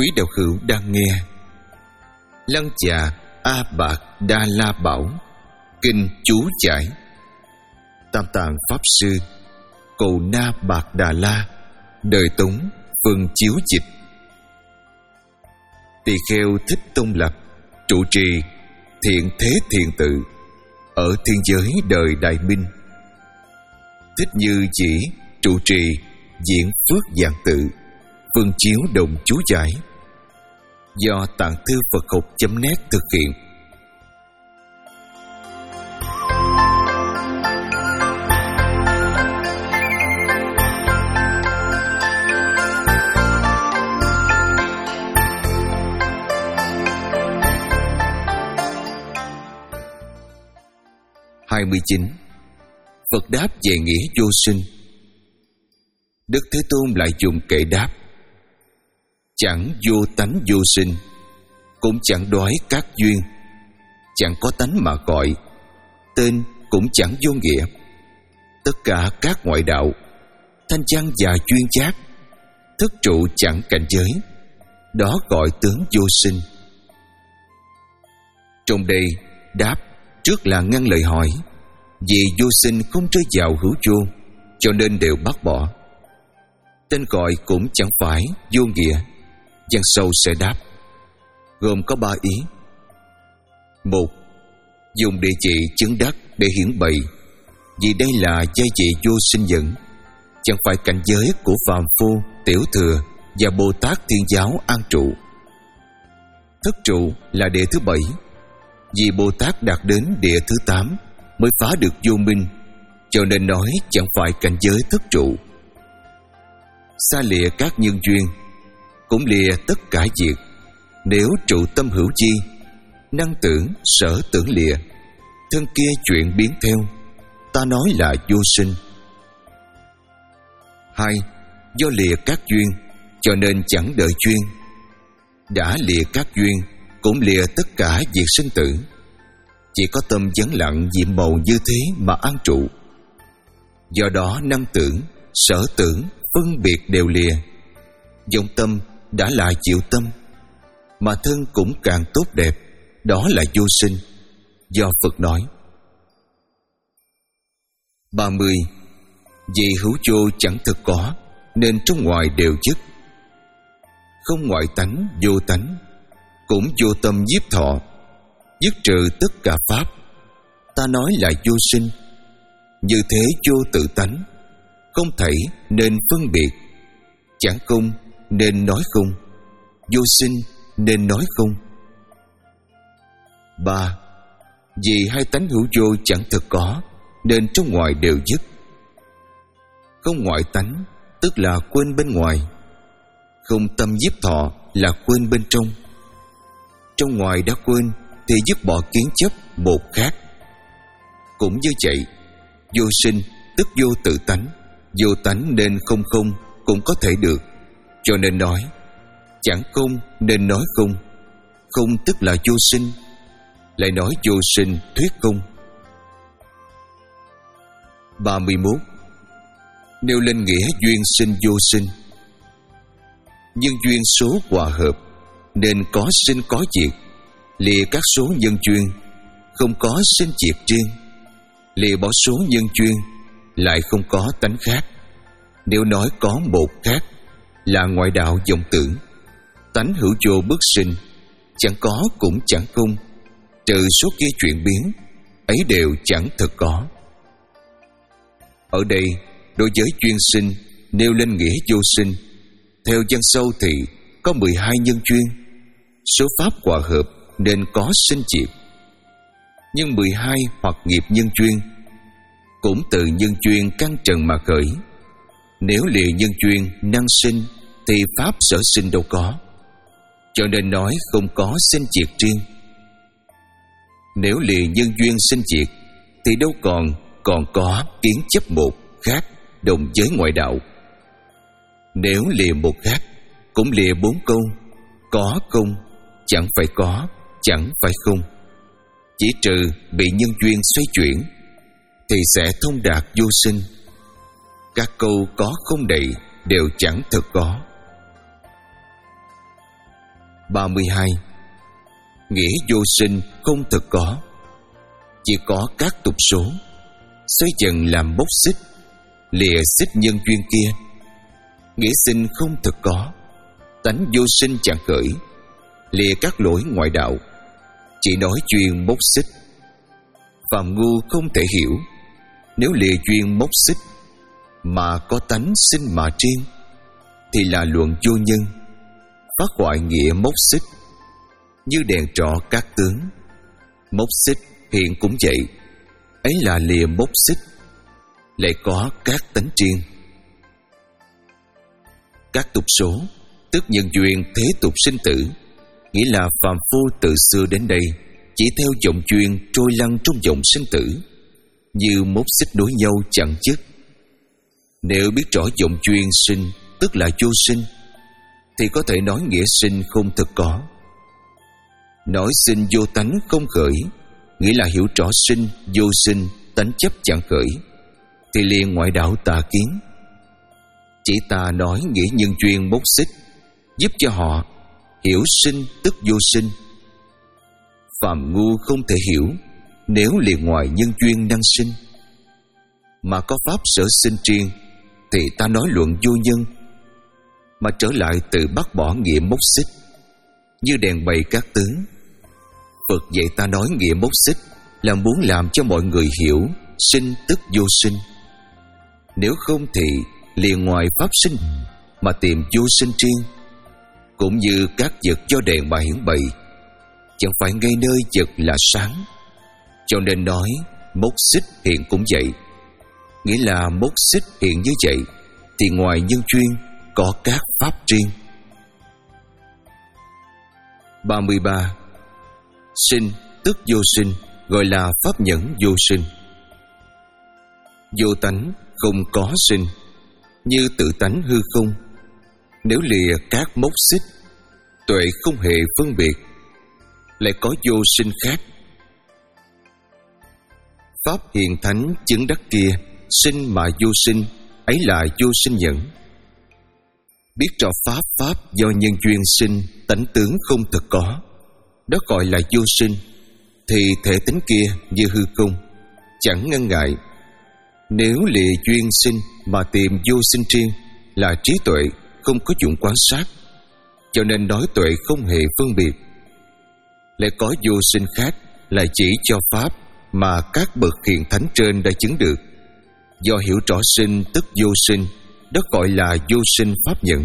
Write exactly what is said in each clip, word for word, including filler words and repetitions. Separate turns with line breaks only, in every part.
Quý đạo hữu đang nghe Lăng Già A Bạc Đa La Bảo Kinh chú giải Tam Tạng Pháp Sư Cầu Na Bạc Đà La Đời Tống Phân chiếu dịch. Tỳ kheo Thích Tông Lập trụ trì Thiện Thế Thiền Tự ở thiên giới đời Đại Minh. Thích Như Chỉ trụ trì Diễn Phước Giảng Tự Phân chiếu đồng chú giải do Tạng Thư Phật Học chấm net thực hiện. hai mươi chín. Phật đáp về nghĩa vô sinh. Đức Thế Tôn lại dùng kệ đáp: chẳng vô tánh vô sinh, cũng chẳng đoái các duyên, chẳng có tánh mà gọi, tên cũng chẳng vô nghĩa. Tất cả các ngoại đạo, thanh văn và chuyên giác, thức trụ chẳng cảnh giới, đó gọi tướng vô sinh. Trong đây đáp trước là ngăn lời hỏi, vì vô sinh không rơi vào hữu vô, cho nên đều bác bỏ. Tên gọi cũng chẳng phải vô nghĩa. Văn sau sẽ đáp, gồm có ba ý. Một, dùng địa chỉ chứng đắc để hiển bày, vì đây là giai vị vô sinh dẫn, chẳng phải cảnh giới của phàm phu, tiểu thừa và Bồ Tát Thiên Giáo an trụ. Thất trụ là địa thứ bảy, vì Bồ Tát đạt đến địa thứ tám mới phá được vô minh, cho nên nói chẳng phải cảnh giới thất trụ. Xa lìa các nhân duyên, cũng lìa tất cả việc. Nếu trụ tâm hữu chi, năng tưởng sở tưởng lìa, thân kia chuyện biến theo, ta nói là vô sinh. Hai, do lìa các duyên, cho nên chẳng đợi duyên. Đã lìa các duyên, cũng lìa tất cả việc sinh tử. Chỉ có tâm vắng lặng nhiệm màu như thế mà an trụ. Do đó năng tưởng, sở tưởng, phân biệt đều lìa. Vọng tâm đã là diệu tâm, mà thân cũng càng tốt đẹp, đó là vô sinh. Do Phật nói. Ba mươi. Vì hữu vô chẳng thực có, nên trong ngoài đều dứt. Không ngoại tánh vô tánh, cũng vô tâm nhiếp thọ, dứt trừ tất cả pháp, ta nói là vô sinh. Như thế vô tự tánh, không thể nên phân biệt, chẳng không nên nói không, vô sinh nên nói không. Ba, vì hai tánh hữu vô chẳng thực có, nên trong ngoài đều dứt. Không ngoại tánh tức là quên bên ngoài, không tâm nhiếp thọ là quên bên trong. Trong ngoài đã quên thì dứt bỏ kiến chấp một khác. Cũng như vậy, vô sinh tức vô tự tánh, vô tánh nên không không cũng có thể được, cho nên nói chẳng không nên nói không. Không tức là vô sinh, lại nói vô sinh thuyết không. Ba mươi mốt. Nêu lên nghĩa duyên sinh vô sinh. Nhưng duyên số hòa hợp, nên có sinh có diệt. Lìa các số nhân duyên, không có sinh diệt riêng. Lìa bỏ số nhân duyên, lại không có tánh khác. Nếu nói có một khác, là ngoại đạo vọng tưởng. Tánh hữu vô bất sinh, chẳng có cũng chẳng không, trừ số kia chuyển biến, ấy đều chẳng thực có. Ở đây đối với duyên sinh nêu lên nghĩa vô sinh. Theo văn sâu thì có mười hai nhân duyên, số pháp hòa hợp nên có sinh diệt. Nhưng mười hai hoặc nghiệp nhân duyên, cũng từ nhân duyên căn trần mà khởi. Nếu lìa nhân duyên năng sinh, thì pháp sở sinh đâu có, cho nên nói không có sinh diệt riêng. Nếu lìa nhân duyên sinh diệt, thì đâu còn còn có kiến chấp một khác đồng với ngoại đạo. Nếu lìa một khác, cũng lìa bốn câu: có không, chẳng phải có, chẳng phải không. Chỉ trừ bị nhân duyên xoay chuyển, thì sẽ thông đạt vô sinh. Các câu có không đầy đều chẳng thực có. ba mươi hai. Nghĩa vô sinh không thực có, chỉ có các tục số xoay dần làm mốc xích, lìa xích nhân duyên kia. Nghĩa sinh không thực có, tánh vô sinh chẳng khởi, lìa các lỗi ngoại đạo, chỉ nói duyên mốc xích. Phàm ngu không thể hiểu, nếu lìa duyên mốc xích mà có tánh sinh mà riêng, thì là luận vô nhân, phát hoại nghĩa mốc xích. Như đèn trọ các tướng, mốc xích hiện cũng vậy, ấy là lìa mốc xích, lại có các tánh riêng. Các tục số tức nhân duyên thế tục sinh tử, nghĩa là phàm phu từ xưa đến đây chỉ theo vọng duyên trôi lăn trong vòng sinh tử, như mốc xích nối nhau chẳng dứt. Nếu biết rõ vọng duyên sinh tức là vô sinh, thì có thể nói nghĩa sinh không thực có. Nói sinh vô tánh không khởi, nghĩa là hiểu rõ sinh vô sinh, tánh chấp chẳng khởi, thì liền ngoại đạo tà kiến. Chỉ ta nói nghĩa nhân duyên mốc xích, giúp cho họ hiểu sinh tức vô sinh. Phàm ngu không thể hiểu, nếu liền ngoài nhân duyên năng sinh, mà có pháp sở sinh riêng, thì ta nói luận vô nhân, mà trở lại từ bắt bỏ nghĩa mốc xích. Như đèn bày các tướng, Phật dạy ta nói nghĩa mốc xích là muốn làm cho mọi người hiểu sinh tức vô sinh. Nếu không thì liền ngoài pháp sinh mà tìm vô sinh riêng. Cũng như các vật do đèn mà hiển bày, chẳng phải ngay nơi vật là sáng, cho nên nói mốc xích hiện cũng vậy. Nghĩa là mốc xích hiện như vậy, thì ngoài nhân duyên có các pháp riêng. ba mươi ba. Sinh tức vô sinh, gọi là pháp nhẫn vô sinh. Vô tánh không có sinh, như tự tánh hư không. Nếu lìa các mốc xích, tuệ không hề phân biệt, lại có vô sinh khác. Pháp hiền thánh chứng đắc kia, sinh mà vô sinh, ấy là vô sinh nhẫn. Biết rõ pháp pháp do nhân duyên sinh, tánh tướng không thực có, đó gọi là vô sinh, thì thể tính kia như hư không, chẳng ngăn ngại. Nếu lìa duyên sinh mà tìm vô sinh riêng, là trí tuệ không có dụng quan sát, cho nên nói tuệ không hề phân biệt. Lại có vô sinh khác là chỉ cho pháp mà các bậc hiền thánh trên đã chứng được, do hiểu rõ sinh tức vô sinh, đó gọi là vô sinh pháp nhẫn.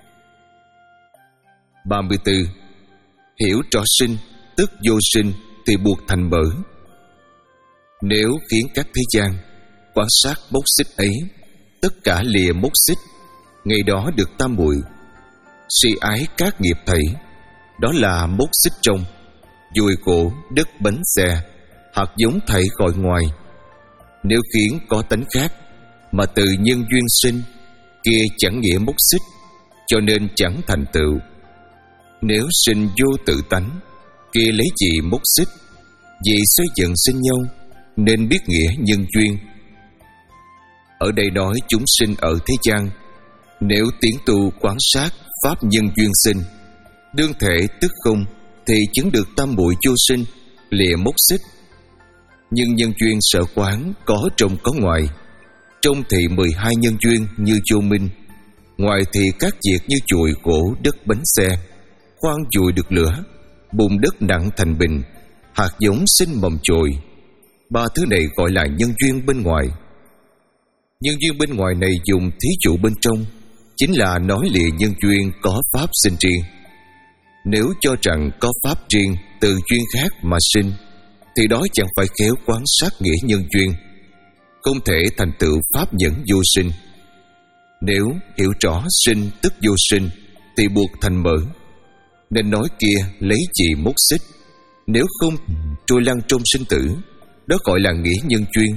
ba mươi tư. Hiểu rõ sinh tức vô sinh thì buộc thành mở. Nếu khiến các thế gian quan sát mốc xích ấy, tất cả lìa mốc xích, ngày đó được tam muội. Si ái các nghiệp thảy, đó là mốc xích trong, dùi cổ đất bánh xe, hạt giống thảy khỏi ngoài. Nếu khiến có tánh khác mà từ nhân duyên sinh, kia chẳng nghĩa mốc xích, cho nên chẳng thành tựu. Nếu sinh vô tự tánh, kia lấy gì mốc xích? Vì xoay dần sinh nhau, nên biết nghĩa nhân duyên. Ở đây nói chúng sinh ở thế gian, nếu tiến tu quán sát pháp nhân duyên sinh, đương thể tức không, thì chứng được tam muội vô sinh, lìa mốc xích. Nhưng nhân duyên sở quán có trong có ngoài. Trong thì mười hai nhân duyên như vô minh, ngoài thì các việc như chùi gỗ đất bánh xe, khoan dùi được lửa, bùn đất nặng thành bình, hạt giống sinh mầm chồi. Ba thứ này gọi là nhân duyên bên ngoài. Nhân duyên bên ngoài này dùng thí dụ bên trong, chính là nói lìa nhân duyên có pháp sinh riêng. Nếu cho rằng có pháp riêng từ duyên khác mà sinh, thì đó chẳng phải khéo quán sát nghĩa nhân duyên, không thể thành tựu pháp nhẫn vô sinh. Nếu hiểu rõ sinh tức vô sinh, thì buộc thành mở, nên nói kia lấy gì mốc xích. Nếu không trôi lăn trong sinh tử, đó gọi là nghĩa nhân duyên.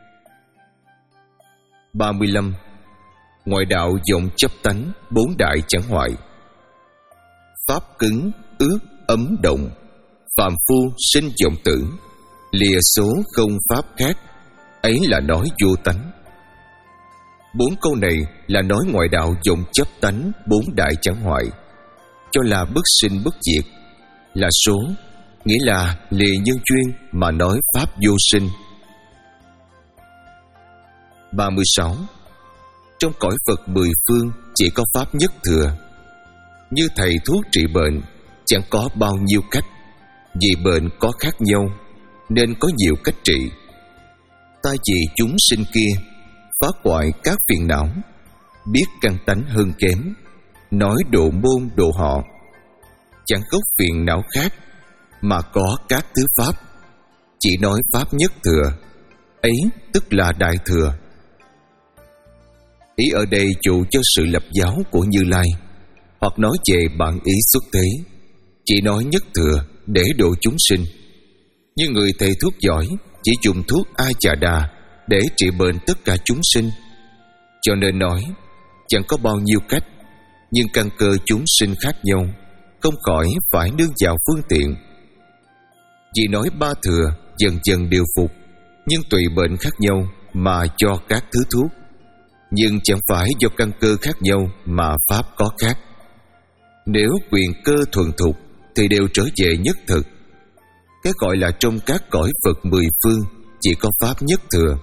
ba mươi lăm. Ngoại đạo vọng chấp tánh, bốn đại chẳng hoại. Pháp cứng, ước, ấm động, phàm phu sinh vọng tử, lìa số không pháp khác, ấy là nói vô tánh. Bốn câu này là nói ngoại đạo vọng chấp tánh, bốn đại chẳng hoại. cho là bất sinh bất diệt, là số, nghĩa là lìa nhân duyên mà nói pháp vô sinh. ba mươi sáu. Trong cõi Phật mười phương chỉ có pháp nhất thừa. Như thầy thuốc trị bệnh, chẳng có bao nhiêu cách, vì bệnh có khác nhau nên có nhiều cách trị. Ta vì chúng sinh kia phá hoại các phiền não, biết căn tánh hơn kém, nói độ môn độ họ, chẳng gốc phiền não khác mà có các thứ pháp, chỉ nói pháp nhất thừa, ấy tức là đại thừa. Ý ở đây trụ cho sự lập giáo của Như Lai, hoặc nói về bản ý xuất thế, chỉ nói nhất thừa để độ chúng sinh. Như người thầy thuốc giỏi chỉ dùng thuốc A Chà Đà để trị bệnh tất cả chúng sinh, cho nên nói chẳng có bao nhiêu cách, nhưng căn cơ chúng sinh khác nhau, không khỏi phải nương vào phương tiện. Vì nói ba thừa dần dần điều phục, nhưng tùy bệnh khác nhau mà cho các thứ thuốc, nhưng chẳng phải do căn cơ khác nhau mà pháp có khác. Nếu quyền cơ thuần thục thì đều trở về nhất thực. Cái gọi là trong các cõi Phật mười phương chỉ có pháp nhất thừa.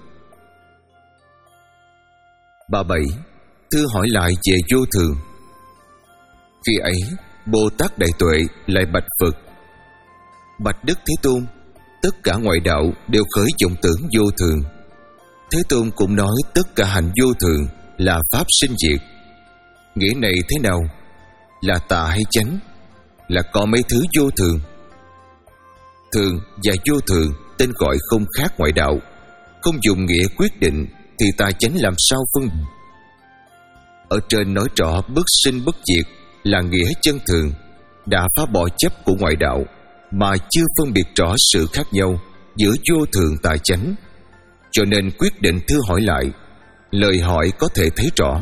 ba mươi bảy. Thư hỏi lại về vô thường. Khi ấy Bồ Tát Đại Tuệ lại bạch Phật: Bạch Đức Thế Tôn, tất cả ngoại đạo đều khởi vọng tưởng vô thường. Thế Tôn cũng nói tất cả hành vô thường là pháp sinh diệt. Nghĩa này thế nào? Là tà hay chánh? Là có mấy thứ vô thường? Thường và vô thường tên gọi không khác ngoại đạo. Không dùng nghĩa quyết định thì tà chánh làm sao phân? Ở trên nói rõ bất sinh bất diệt là nghĩa chân thường, đã phá bỏ chấp của ngoại đạo mà chưa phân biệt rõ sự khác nhau giữa vô thường tà chánh, cho nên quyết định thư hỏi lại. Lời hỏi có thể thấy rõ.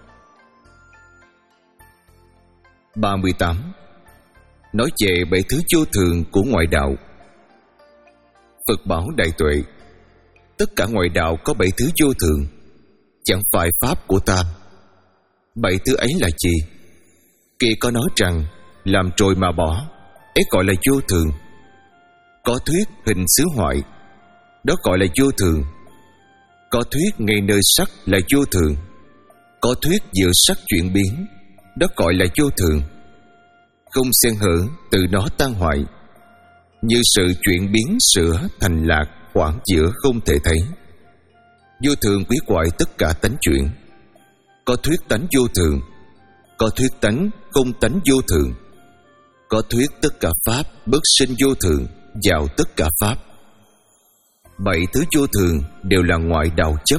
ba mươi tám. Nói về bảy thứ vô thường của ngoại đạo. Phật bảo Đại Tuệ: tất cả ngoại đạo có bảy thứ vô thường, chẳng phải pháp của ta. Bảy thứ ấy là gì? Kia có nói rằng làm rồi mà bỏ, ấy gọi là vô thường. Có thuyết hình xứ hoại, đó gọi là vô thường. Có thuyết ngay nơi sắc là vô thường. Có thuyết giữa sắc chuyển biến, đó gọi là vô thường. Không xen hở từ nó tan hoại, như sự chuyển biến sửa thành lạc khoảng giữa không thể thấy. Vô thường quỷ hoại tất cả tánh chuyển. Có thuyết tánh vô thường, có thuyết tánh không tánh vô thường. Có thuyết tất cả pháp bất sinh vô thường vào tất cả pháp. Bảy thứ vô thường đều là ngoại đạo chấp.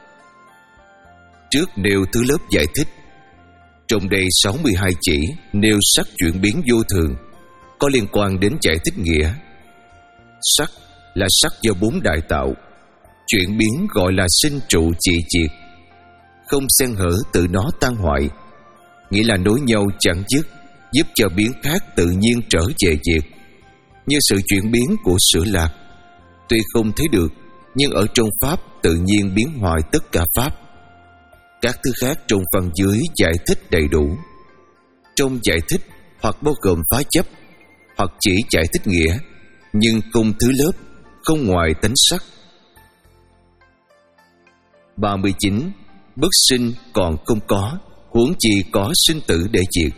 Trước nêu thứ lớp giải thích. Trong đây sáu mươi hai chỉ nêu sắc chuyển biến vô thường, có liên quan đến giải thích nghĩa. Sắc là sắc do bốn đại tạo, chuyển biến gọi là sinh trụ trị diệt. Không xen hở tự nó tan hoại, nghĩa là nối nhau chẳng dứt, giúp cho biến khác tự nhiên trở về diệt. Như sự chuyển biến của sữa lạc, tuy không thấy được, nhưng ở trong pháp tự nhiên biến hoại tất cả pháp. Các thứ khác trong phần dưới giải thích đầy đủ. Trong giải thích hoặc bao gồm phá chấp, hoặc chỉ giải thích nghĩa, nhưng cùng thứ lớp, không ngoài tánh sắc. ba mươi chín. Bất sinh còn không có, huống chi có sinh tử để diệt.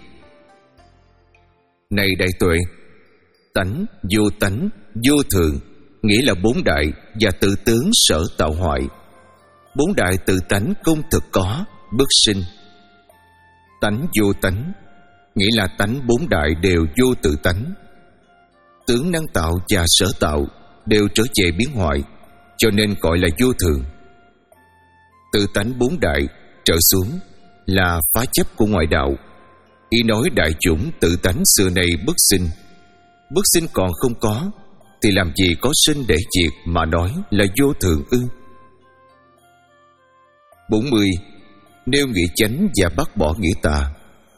Này Đại Tuệ, tánh, vô tánh, vô thường nghĩa là bốn đại và tự tướng sở tạo hoại. Bốn đại tự tánh không thực có, bất sinh. Tánh vô tánh nghĩa là tánh bốn đại đều vô tự tánh. Tướng năng tạo và sở tạo đều trở về biến hoại, cho nên gọi là vô thường. Tự tánh bốn đại trở xuống là phá chấp của ngoại đạo. Ý nói đại chủng tự tánh xưa nay bất sinh. Bất sinh còn không có thì làm gì có sinh để diệt mà nói là vô thường ư? bốn mươi. Nêu nghĩa chánh và bác bỏ nghĩa tà.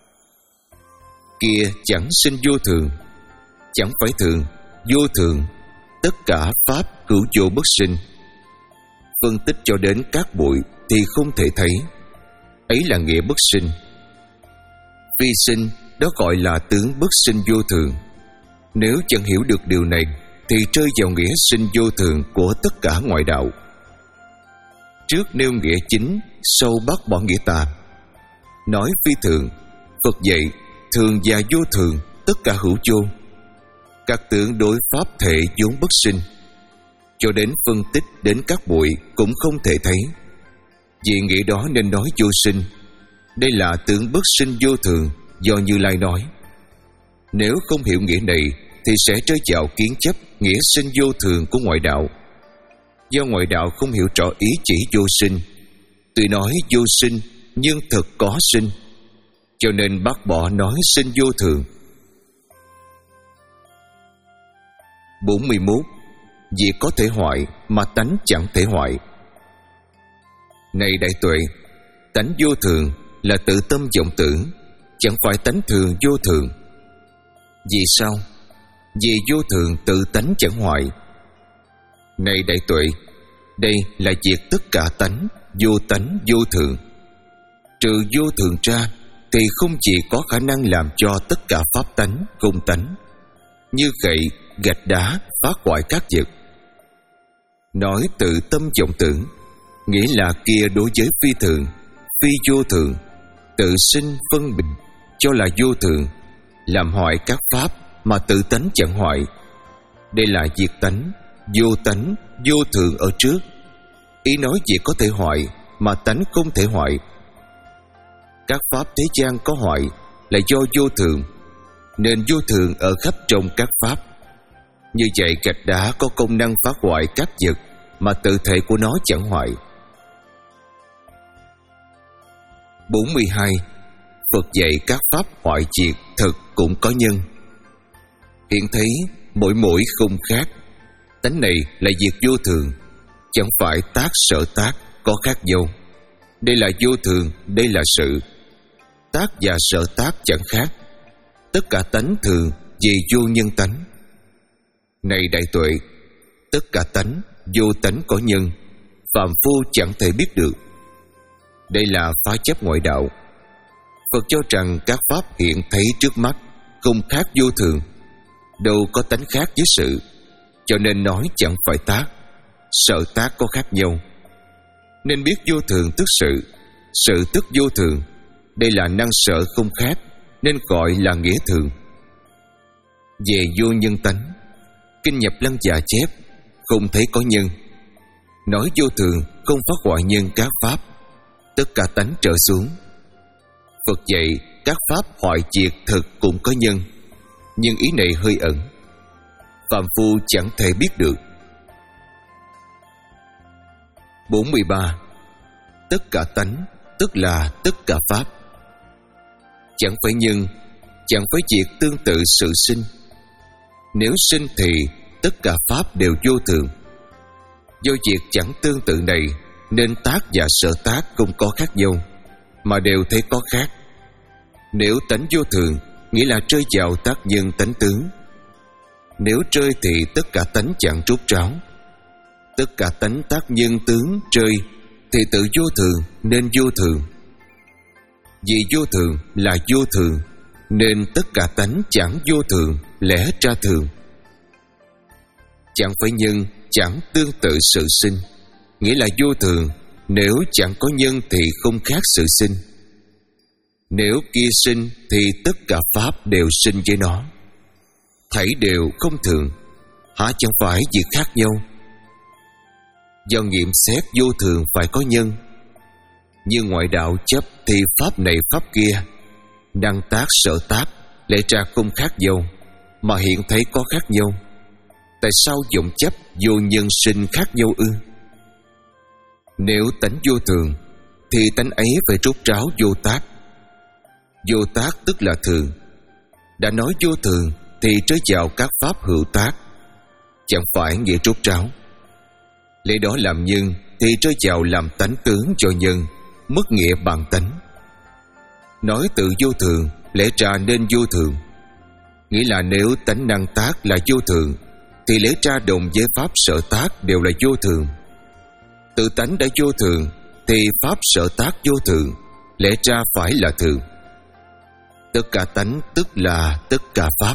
Kia chẳng sinh vô thường, chẳng phải thường, vô thường, tất cả pháp cửu vô bất sinh. Phân tích cho đến các bụi thì không thể thấy, ấy là nghĩa bất sinh. Phi sinh đó gọi là tướng bất sinh vô thường. Nếu chẳng hiểu được điều này thì rơi vào nghĩa sinh vô thường của tất cả ngoại đạo. Trước nêu nghĩa chính, sau bác bỏ nghĩa tà. Nói phi thường, Phật dạy thường và vô thường tất cả hữu vô. Các tướng đối pháp thể vốn bất sinh, cho đến phân tích đến các bụi cũng không thể thấy. Vì nghĩa đó nên nói vô sinh. Đây là tướng bất sinh vô thường do Như Lai nói. Nếu không hiểu nghĩa này thì sẽ rơi vào kiến chấp nghĩa sinh vô thường của ngoại đạo. Do ngoại đạo không hiểu rõ ý chỉ vô sinh, tuy nói vô sinh nhưng thực có sinh, cho nên bác bỏ nói sinh vô thường. bốn mươi mốt. Việc có thể hoại mà tánh chẳng thể hoại. Này đại tuệ, tánh vô thường là tự tâm vọng tưởng, chẳng phải tánh thường vô thường. Vì sao? Vì vô thường tự tánh chẳng hoại. Này đại tuệ, đây là việc tất cả tánh, vô tánh vô thường. Trừ vô thường ra thì không chỉ có khả năng làm cho tất cả pháp tánh không tánh, như gậy, gạch đá phá hoại các vật. Nói tự tâm vọng tưởng, nghĩa là kia đối với phi thường, phi vô thường, tự sinh phân bình, cho là vô thường, làm hoại các pháp mà tự tánh chẳng hoại. Đây là diệt tánh, vô tánh, vô thường ở trước. Ý nói việc có thể hoại mà tánh không thể hoại. Các pháp thế gian có hoại là do vô thường, nên vô thường ở khắp trong các pháp. Như vậy gạch đá có công năng phá hoại các vật mà tự thể của nó chẳng hoại. bốn mươi hai. Phật dạy các pháp hoại diệt thực cũng có nhân. Hiện thấy mỗi mỗi không khác. Tánh này là việc vô thường, chẳng phải tác sở tác có khác nhau. Đây là vô thường, đây là sự. Tác và sở tác chẳng khác. Tất cả tánh thường vì vô nhân tánh. Này đại tuệ, tất cả tánh, vô tánh có nhân, phàm phu chẳng thể biết được. Đây là phá chấp ngoại đạo. Phật cho rằng các pháp hiện thấy trước mắt không khác vô thường, đâu có tánh khác với sự, cho nên nói chẳng phải tác. Sở tác có khác nhau, nên biết vô thường tức sự, sự tức vô thường. Đây là năng sở không khác, nên gọi là nghĩa thường. Về vô nhân tánh, Kinh Nhập Lăng Già chép không thấy có nhân. Nói vô thường không phát hoại nhân các pháp, tất cả tánh trở xuống. Phật dạy các pháp hoại diệt thực cũng có nhân, nhưng ý này hơi ẩn, phàm phu chẳng thể biết được. bốn mươi ba. Tất cả tánh tức là tất cả pháp. Chẳng phải nhân, chẳng phải việc tương tự sự sinh. Nếu sinh thì tất cả pháp đều vô thường. Do việc chẳng tương tự này nên tác và sở tác không có khác nhau, mà đều thấy có khác. Nếu tánh vô thường, nghĩa là rơi vào tác nhân tánh tướng. Nếu rơi thì tất cả tánh chẳng rốt ráo. Tất cả tánh tác nhân tướng rơi thì tự vô thường nên vô thường. Vì vô thường là vô thường, nên tất cả tánh chẳng vô thường, lẽ ra thường. Chẳng phải nhân, chẳng tương tự sự sinh, nghĩa là vô thường. Nếu chẳng có nhân thì không khác sự sinh. Nếu kia sinh thì tất cả pháp đều sinh với nó. Thảy đều không thường, hả chẳng phải việc khác nhau. Do nghiệm xét vô thường phải có nhân, như ngoại đạo chấp thì pháp này pháp kia, năng tác sở tác lẽ ra không khác nhau, mà hiện thấy có khác nhau. Tại sao vọng chấp vô nhân sinh khác nhau ư? Nếu tánh vô thường thì tánh ấy phải rốt ráo vô tác. Vô tác tức là thường. Đã nói vô thường thì trới vào các pháp hữu tác, chẳng phải nghĩa rốt ráo. Lấy đó làm nhân thì trơi vào làm tánh tướng cho nhân, mất nghĩa bằng tánh. Nói tự vô thường lẽ ra nên vô thường, nghĩa là nếu tánh năng tác là vô thường thì lẽ ra đồng với pháp sở tác đều là vô thường. Tự tánh đã vô thường thì pháp sở tác vô thường, lẽ ra phải là thường. Tất cả tánh tức là tất cả pháp.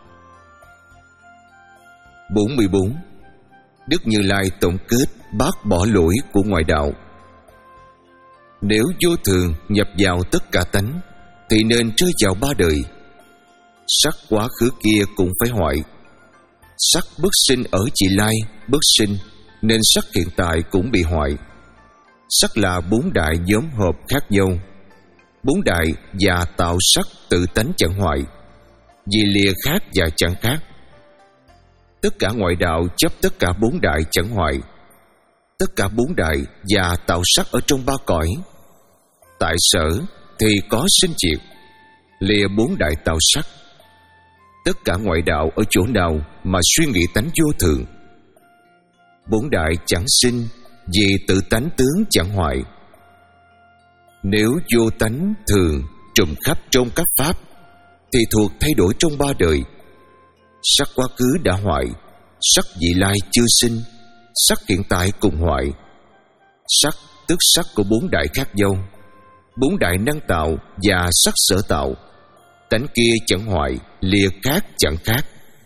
bốn mươi bốn. Đức Như Lai tổng kết bác bỏ lỗi của ngoại đạo. Nếu vô thường nhập vào tất cả tánh thì nên rơi vào ba đời. Sắc quá khứ kia cũng phải hoại. Sắc bất sinh ở vị lai bất sinh, nên sắc hiện tại cũng bị hoại. Sắc là bốn đại nhóm hợp khác nhau. Bốn đại và tạo sắc tự tánh chẳng hoại, vì lìa khác và chẳng khác. Tất cả ngoại đạo chấp tất cả bốn đại chẳng hoại. Tất cả bốn đại và tạo sắc ở trong ba cõi. Tại sở thì có sinh diệt, lìa bốn đại tạo sắc. Tất cả ngoại đạo ở chỗ nào mà suy nghĩ tánh vô thường? Bốn đại chẳng sinh, vì tự tánh tướng chẳng hoại. Nếu vô tánh thường trùm khắp trong các pháp thì thuộc thay đổi trong ba đời. Sắc quá khứ đã hoại, sắc vị lai chưa sinh, sắc hiện tại cùng hoại. Sắc tức sắc của bốn đại khác nhau. Bốn đại năng tạo và sắc sở tạo. Tánh kia chẳng hoại, lìa khác chẳng khác.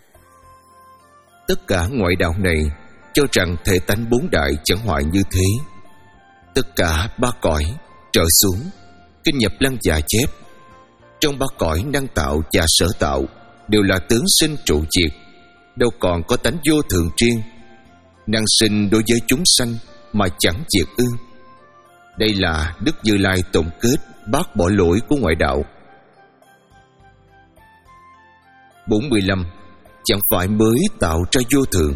Tất cả ngoại đạo này cho rằng thể tánh bốn đại chẳng hoại như thế. Tất cả ba cõi trở xuống, Kinh Nhập Lăng Già chép, trong ba cõi năng tạo và sở tạo đều là tướng sinh trụ diệt, đâu còn có tánh vô thường riêng. Năng sinh đối với chúng sanh mà chẳng diệt ư? Đây là Đức Như Lai tổng kết bác bỏ lỗi của ngoại đạo. bốn mươi lăm. Chẳng phải mới tạo ra vô thường.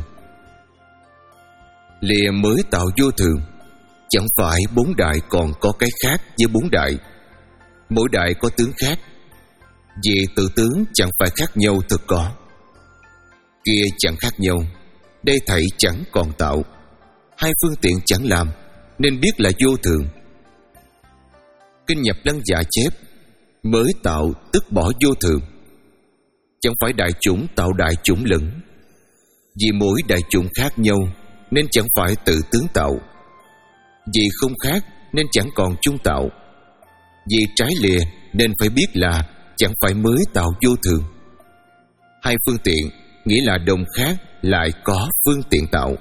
Lìa mới tạo vô thường, chẳng phải bốn đại còn có cái khác với bốn đại. Mỗi đại có tướng khác, vì tự tướng chẳng phải khác nhau thực có. Kia chẳng khác nhau, đây thảy chẳng còn tạo. Hai phương tiện chẳng làm, nên biết là vô thường. Kinh Nhập Lăng Dạ chép, mới tạo tức bỏ vô thường. Chẳng phải đại chủng tạo đại chủng lẫn. Vì mỗi đại chủng khác nhau nên chẳng phải tự tướng tạo. Vì không khác nên chẳng còn chung tạo. Vì trái lìa nên phải biết là chẳng phải mới tạo vô thường. Hai phương tiện nghĩa là đồng khác lại có phương tiện tạo.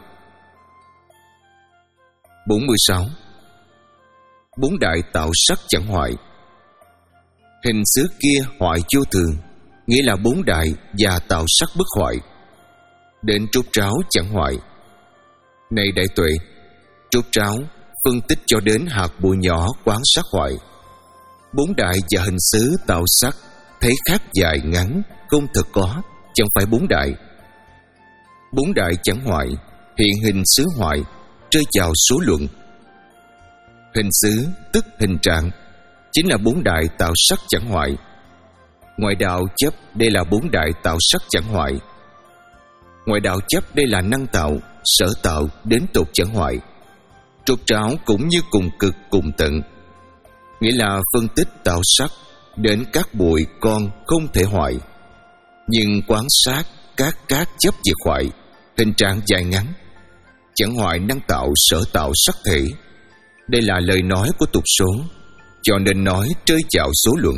bốn mươi sáu. Bốn đại tạo sắc chẳng hoại. Hình xứ kia hoại vô thường, nghĩa là bốn đại và tạo sắc bất hoại. Đến trút tráo chẳng hoại. Này đại tuệ, trút tráo phân tích cho đến hạt bụi nhỏ quán sát hoại. Bốn đại và hình xứ tạo sắc thấy khác dài ngắn không thực có, chẳng phải bốn đại. Bốn đại chẳng hoại, hiện hình xứ hoại, rơi vào số luận. Hình xứ tức hình trạng, chính là bốn đại tạo sắc chẳng hoại. Ngoại đạo chấp đây là bốn đại tạo sắc chẳng hoại. Ngoại đạo chấp đây là năng tạo, sở tạo đến tục chẳng hoại. Trục tráo cũng như cùng cực cùng tận, nghĩa là phân tích tạo sắc đến các bụi con không thể hoại. Nhưng quán sát các các chấp diệt hoại, hình trạng dài ngắn, chẳng hoại năng tạo sở tạo sắc thể. Đây là lời nói của tục số, cho nên nói rơi vào số luận.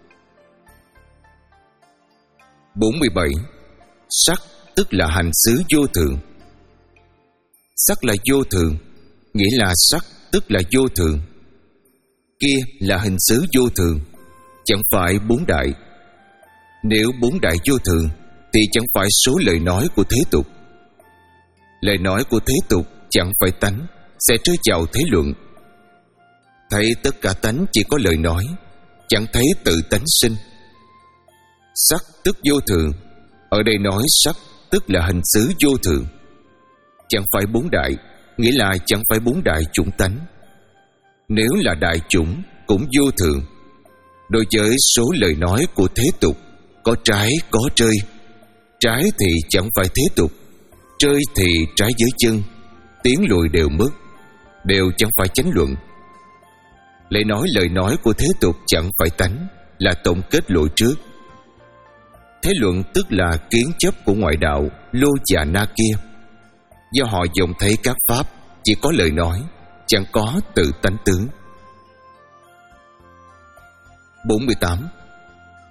bốn mươi bảy. Sắc tức là hành xứ vô thường. Sắc là vô thường, nghĩa là sắc tức là vô thường. Kia là hình xứ vô thường, chẳng phải bốn đại. Nếu bốn đại vô thường thì chẳng phải số lời nói của thế tục. Lời nói của thế tục chẳng phải tánh, sẽ rơi vào thế luận. Thấy tất cả tánh chỉ có lời nói, chẳng thấy tự tánh sinh. Sắc tức vô thường, ở đây nói sắc tức là hình xứ vô thường. Chẳng phải bốn đại, nghĩa là chẳng phải bốn đại chủng tánh. Nếu là đại chủng cũng vô thường. Đối với số lời nói của thế tục, có trái có rơi. Trái thì chẳng phải thế tục, rơi thì trái với chân, tiến lùi đều mất, đều chẳng phải chánh luận. Lại nói lời nói của thế tục chẳng phải tánh, là tổng kết lỗi trước. Thế luận tức là kiến chấp của ngoại đạo Lô và Na kia. Do họ dùng thấy các pháp chỉ có lời nói, chẳng có tự tánh tướng. bốn mươi tám.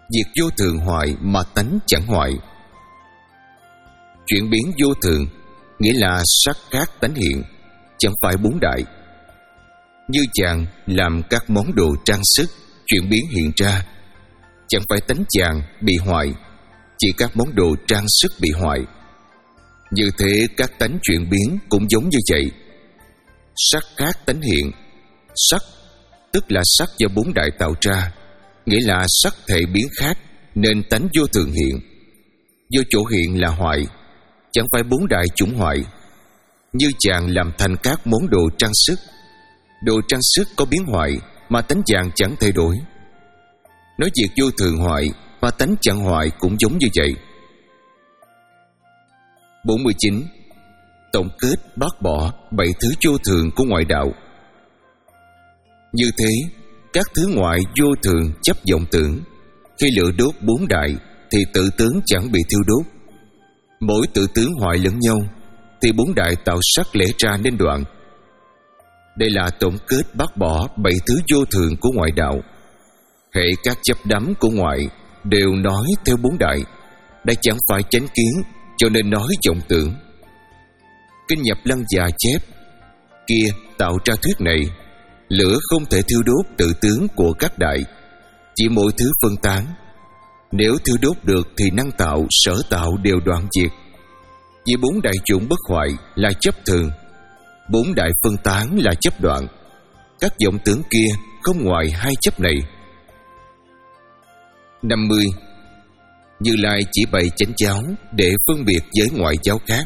Việc vô thường hoại mà tánh chẳng hoại. Chuyển biến vô thường nghĩa là sắc khác tánh hiện, chẳng phải bốn đại. Như chàng làm các món đồ trang sức chuyển biến hiện ra, chẳng phải tánh chàng bị hoại, chỉ các món đồ trang sức bị hoại. Như thế các tánh chuyển biến cũng giống như vậy. Sắc khác tánh hiện. Sắc tức là sắc do bốn đại tạo ra, nghĩa là sắc thể biến khác nên tánh vô thường hiện. Do chỗ hiện là hoại, chẳng phải bốn đại chủng hoại. Như chàng làm thành các món đồ trang sức, đồ trang sức có biến hoại mà tánh chàng chẳng thay đổi. Nói việc vô thường hoại mà tánh chẳng hoại cũng giống như vậy. bốn mươi chín. Tổng kết bác bỏ bảy thứ vô thường của ngoại đạo. Như thế, các thứ ngoại vô thường chấp vọng tưởng, khi lửa đốt bốn đại thì tự tướng chẳng bị thiêu đốt. Mỗi tự tướng hoại lẫn nhau thì bốn đại tạo sắc lẽ ra nên đoạn. Đây là tổng kết bác bỏ bảy thứ vô thường của ngoại đạo. Hệ các chấp đắm của ngoại đều nói theo bốn đại, đã chẳng phải chánh kiến, cho nên nói vọng tưởng. Kinh Nhập Lăng Già chép: kia tạo ra thuyết này, lửa không thể thiêu đốt tự tướng của các đại, chỉ mỗi thứ phân tán. Nếu thiêu đốt được thì năng tạo, sở tạo đều đoạn diệt. Vì bốn đại chủng bất hoại là chấp thường, bốn đại phân tán là chấp đoạn. Các vọng tưởng kia không ngoài hai chấp này. năm mươi. Như Lai chỉ bày chánh giáo để phân biệt với ngoại giáo khác.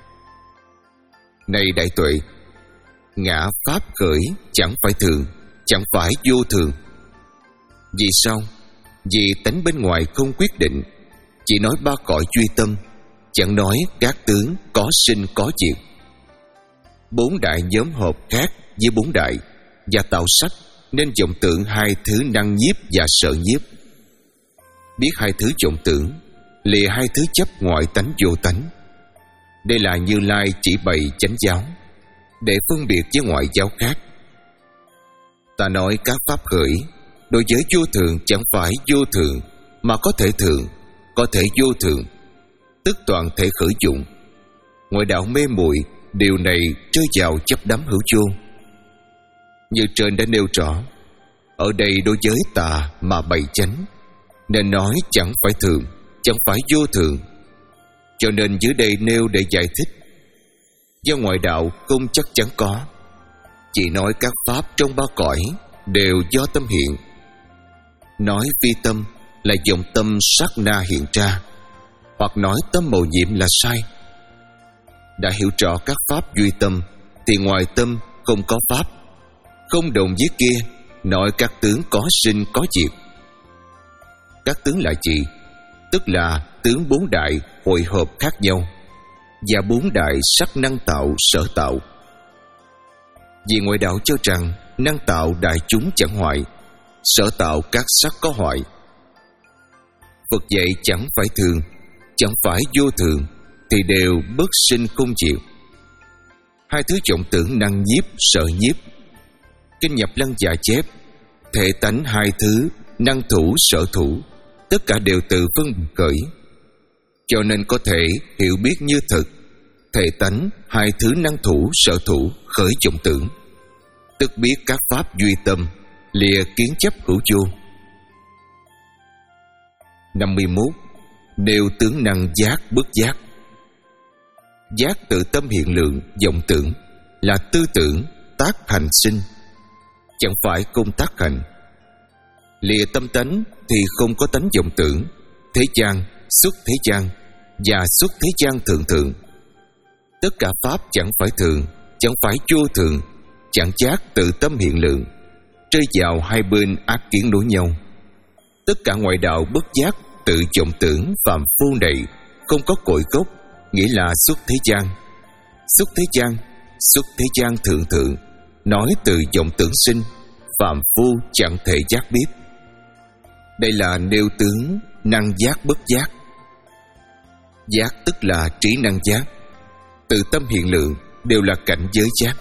Này đại tuệ, ngã pháp khởi chẳng phải thường, chẳng phải vô thường. Vì sao? Vì tánh bên ngoài không quyết định, chỉ nói ba cõi duy tâm, chẳng nói các tướng có sinh có diệt. Bốn đại nhóm hợp khác với bốn đại và tạo sắc, nên vọng tưởng hai thứ năng nhiếp và sợ nhiếp. Biết hai thứ vọng tưởng, lìa hai thứ chấp ngoại tánh vô tánh. Đây là Như Lai chỉ bày chánh giáo để phân biệt với ngoại giáo khác. Ta nói các pháp khởi đối với vô thường chẳng phải vô thường, mà có thể thường, có thể vô thường, tức toàn thể khởi dụng. Ngoại đạo mê muội điều này rơi vào chấp đắm hữu vô. Như trên đã nêu rõ, ở đây đối với tà mà bày chánh, nên nói chẳng phải thường, chẳng phải vô thường. Cho nên dưới đây nêu để giải thích. Do ngoại đạo không chắc chắn có, chỉ nói các pháp trong ba cõi đều do tâm hiện. Nói phi tâm là dòng tâm sát na hiện ra, hoặc nói tâm màu nhiệm là sai. Đã hiểu rõ các pháp duy tâm thì ngoài tâm không có pháp. Không đồng với kia nói các tướng có sinh có diệt. Các tướng là gì? Tức là tướng bốn đại hội hợp khác nhau, và bốn đại sắc năng tạo sở tạo. Vì ngoại đạo cho rằng năng tạo đại chúng chẳng hoại, sở tạo các sắc có hoại. Phật dạy chẳng phải thường, chẳng phải vô thường, thì đều bất sinh không diệt. Hai thứ vọng tưởng năng nhiếp sợ nhiếp. Kinh Nhập Lăng Già chép: thể tánh hai thứ năng thủ sở thủ, tất cả đều từ phân khởi. Cho nên có thể hiểu biết như thực, thể tánh hai thứ năng thủ sở thủ khởi vọng tưởng, tức biết các pháp duy tâm, lìa kiến chấp hữu vô. năm mươi mốt. Nêu tướng năng giác bất giác. Giác tự tâm hiện lượng, vọng tưởng là tư tưởng tác hành sinh, chẳng phải công tác hành. Lìa tâm tánh thì không có tánh vọng tưởng, thế gian, xuất thế gian và xuất thế gian thượng thượng. Tất cả pháp chẳng phải thường, chẳng phải vô thường, chẳng giác tự tâm hiện lượng, rơi vào hai bên ác kiến đối nhau. Tất cả ngoại đạo bất giác tự vọng tưởng phạm phu này không có cội gốc, nghĩa là xuất thế gian. Xuất thế gian, xuất thế gian thượng thượng, nói từ vọng tưởng sinh, phạm phu chẳng thể giác biết. Đây là nêu tướng năng giác bất giác. Giác tức là trí năng giác, tự tâm hiện lượng đều là cảnh giới giác.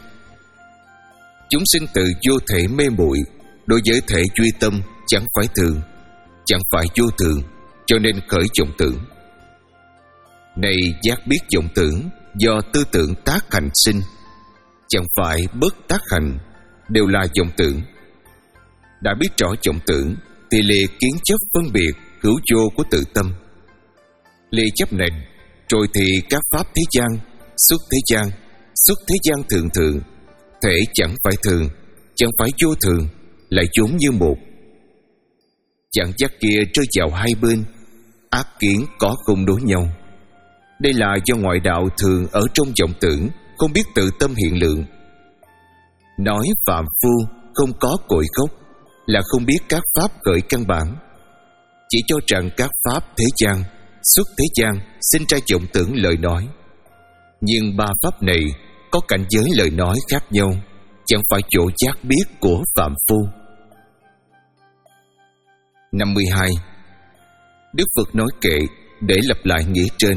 Chúng sinh từ vô thể mê muội, đối với thể duy tâm chẳng phải thường, chẳng phải vô thường, cho nên khởi vọng tưởng. Này giác biết vọng tưởng do tư tưởng tác hành sinh, chẳng phải bất tác hành, đều là vọng tưởng. Đã biết rõ vọng tưởng thì lìa kiến chấp phân biệt hữu vô của tự tâm. Lìa chấp này rồi thì các pháp thế gian, xuất thế gian, xuất thế gian thường thường, thể chẳng phải thường, chẳng phải vô thường, lại vốn như một. Chẳng giác kia rơi vào hai bên, ác kiến có không đối nhau. Đây là do ngoại đạo thường ở trong vọng tưởng, không biết tự tâm hiện lượng. Nói phạm phu không có cội gốc, là không biết các pháp khởi căn bản. Chỉ cho rằng các pháp thế gian, xuất thế gian sinh ra vọng tưởng lời nói. Nhưng ba pháp này có cảnh giới lời nói khác nhau, chẳng phải chỗ giác biết của phạm phu. năm mươi hai. Đức Phật nói kệ để lặp lại nghĩa trên.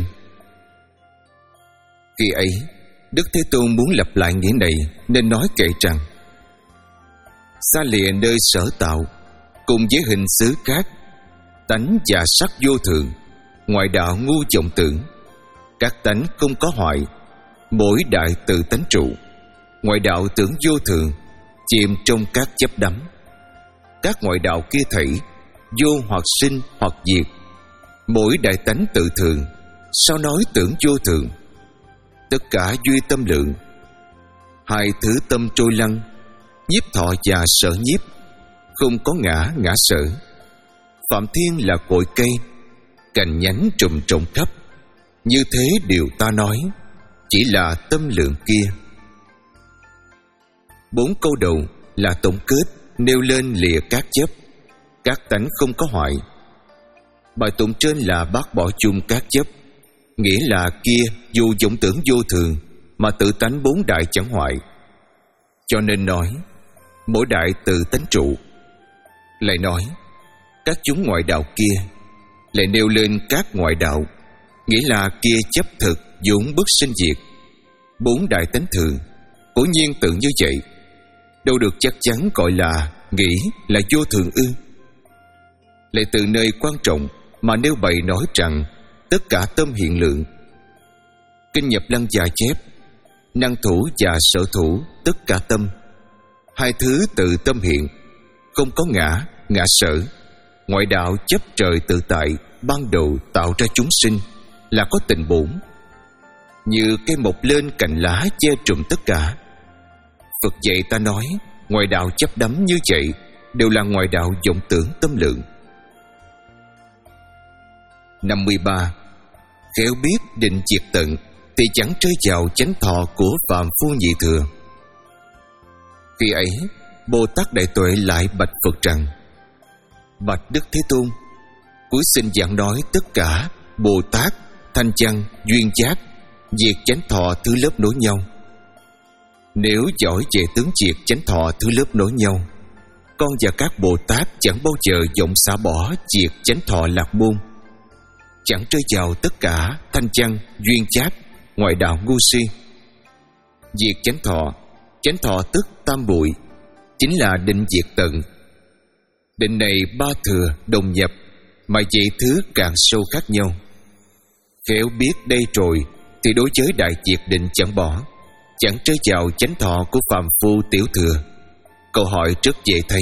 Khi ấy, Đức Thế Tôn muốn lặp lại nghĩa này nên nói kệ rằng: xa lìa nơi sở tạo, cùng với hình xứ khác, tánh và sắc vô thường, ngoại đạo ngu vọng tưởng. Các tánh không có hoại, mỗi đại tự tánh trụ. Ngoại đạo tưởng vô thường, chìm trong các chấp đắm. Các ngoại đạo kia thảy vô hoặc sinh hoặc diệt. Mỗi đại tánh tự thường, sao nói tưởng vô thường? Tất cả duy tâm lượng. Hai thứ tâm trôi lăn, nhiếp thọ và sở nhiếp, không có ngã ngã sở. Phạm thiên là cội cây, cành nhánh trùm trồng khắp. Như thế điều ta nói, chỉ là tâm lượng kia. Bốn câu đầu là tổng kết nêu lên lìa các chấp, các tánh không có hoại. Bài tụng trên là bác bỏ chung các chấp, nghĩa là kia dù vọng tưởng vô thường mà tự tánh bốn đại chẳng hoại. Cho nên nói mỗi đại tự tánh trụ. Lại nói các chúng ngoại đạo kia, lại nêu lên các ngoại đạo, nghĩa là kia chấp thực vốn bất sinh diệt. Bốn đại tánh thường, cố nhiên tự như vậy, đâu được chắc chắn gọi là nghĩ là vô thường ư? Lại từ nơi quan trọng mà nêu bày nói rằng tất cả tâm hiện lượng. Kinh Nhập Lăng Già chép năng thủ và sở thủ tất cả tâm, hai thứ tự tâm hiện, không có ngã ngã sở. Ngoại đạo chấp trời tự tại ban đầu tạo ra chúng sinh, là có tình bổn. Như cây mọc lên cành lá che trùm tất cả. Phật dạy ta nói ngoại đạo chấp đắm như vậy đều là ngoại đạo vọng tưởng tâm lượng. năm mươi ba. Khéo biết định diệt tận thì chẳng rơi vào chánh thọ của phàm phu nhị thừa. Khi ấy Bồ Tát Đại Tuệ lại bạch Phật rằng: bạch Đức Thế Tôn, cuối xin giảng nói tất cả Bồ Tát, Thanh Văn, Duyên Giác, diệt chánh thọ thứ lớp nối nhau. Nếu giỏi về tướng diệt chánh thọ thứ lớp nối nhau, con và các Bồ Tát chẳng bao giờ vọng xả bỏ diệt chánh thọ lạc môn, chẳng rơi vào tất cả Thanh Văn, Duyên Giác, ngoại đạo ngu si. Diệt chánh thọ, chánh thọ tức tam bụi, chính là định diệt tận. Định này ba thừa đồng nhập, mà vậy thứ càng sâu khác nhau. Khéo biết đây rồi thì đối với đại diệt định chẳng bỏ, chẳng rơi vào chánh thọ của phàm phu tiểu thừa. Câu hỏi rất dễ thấy.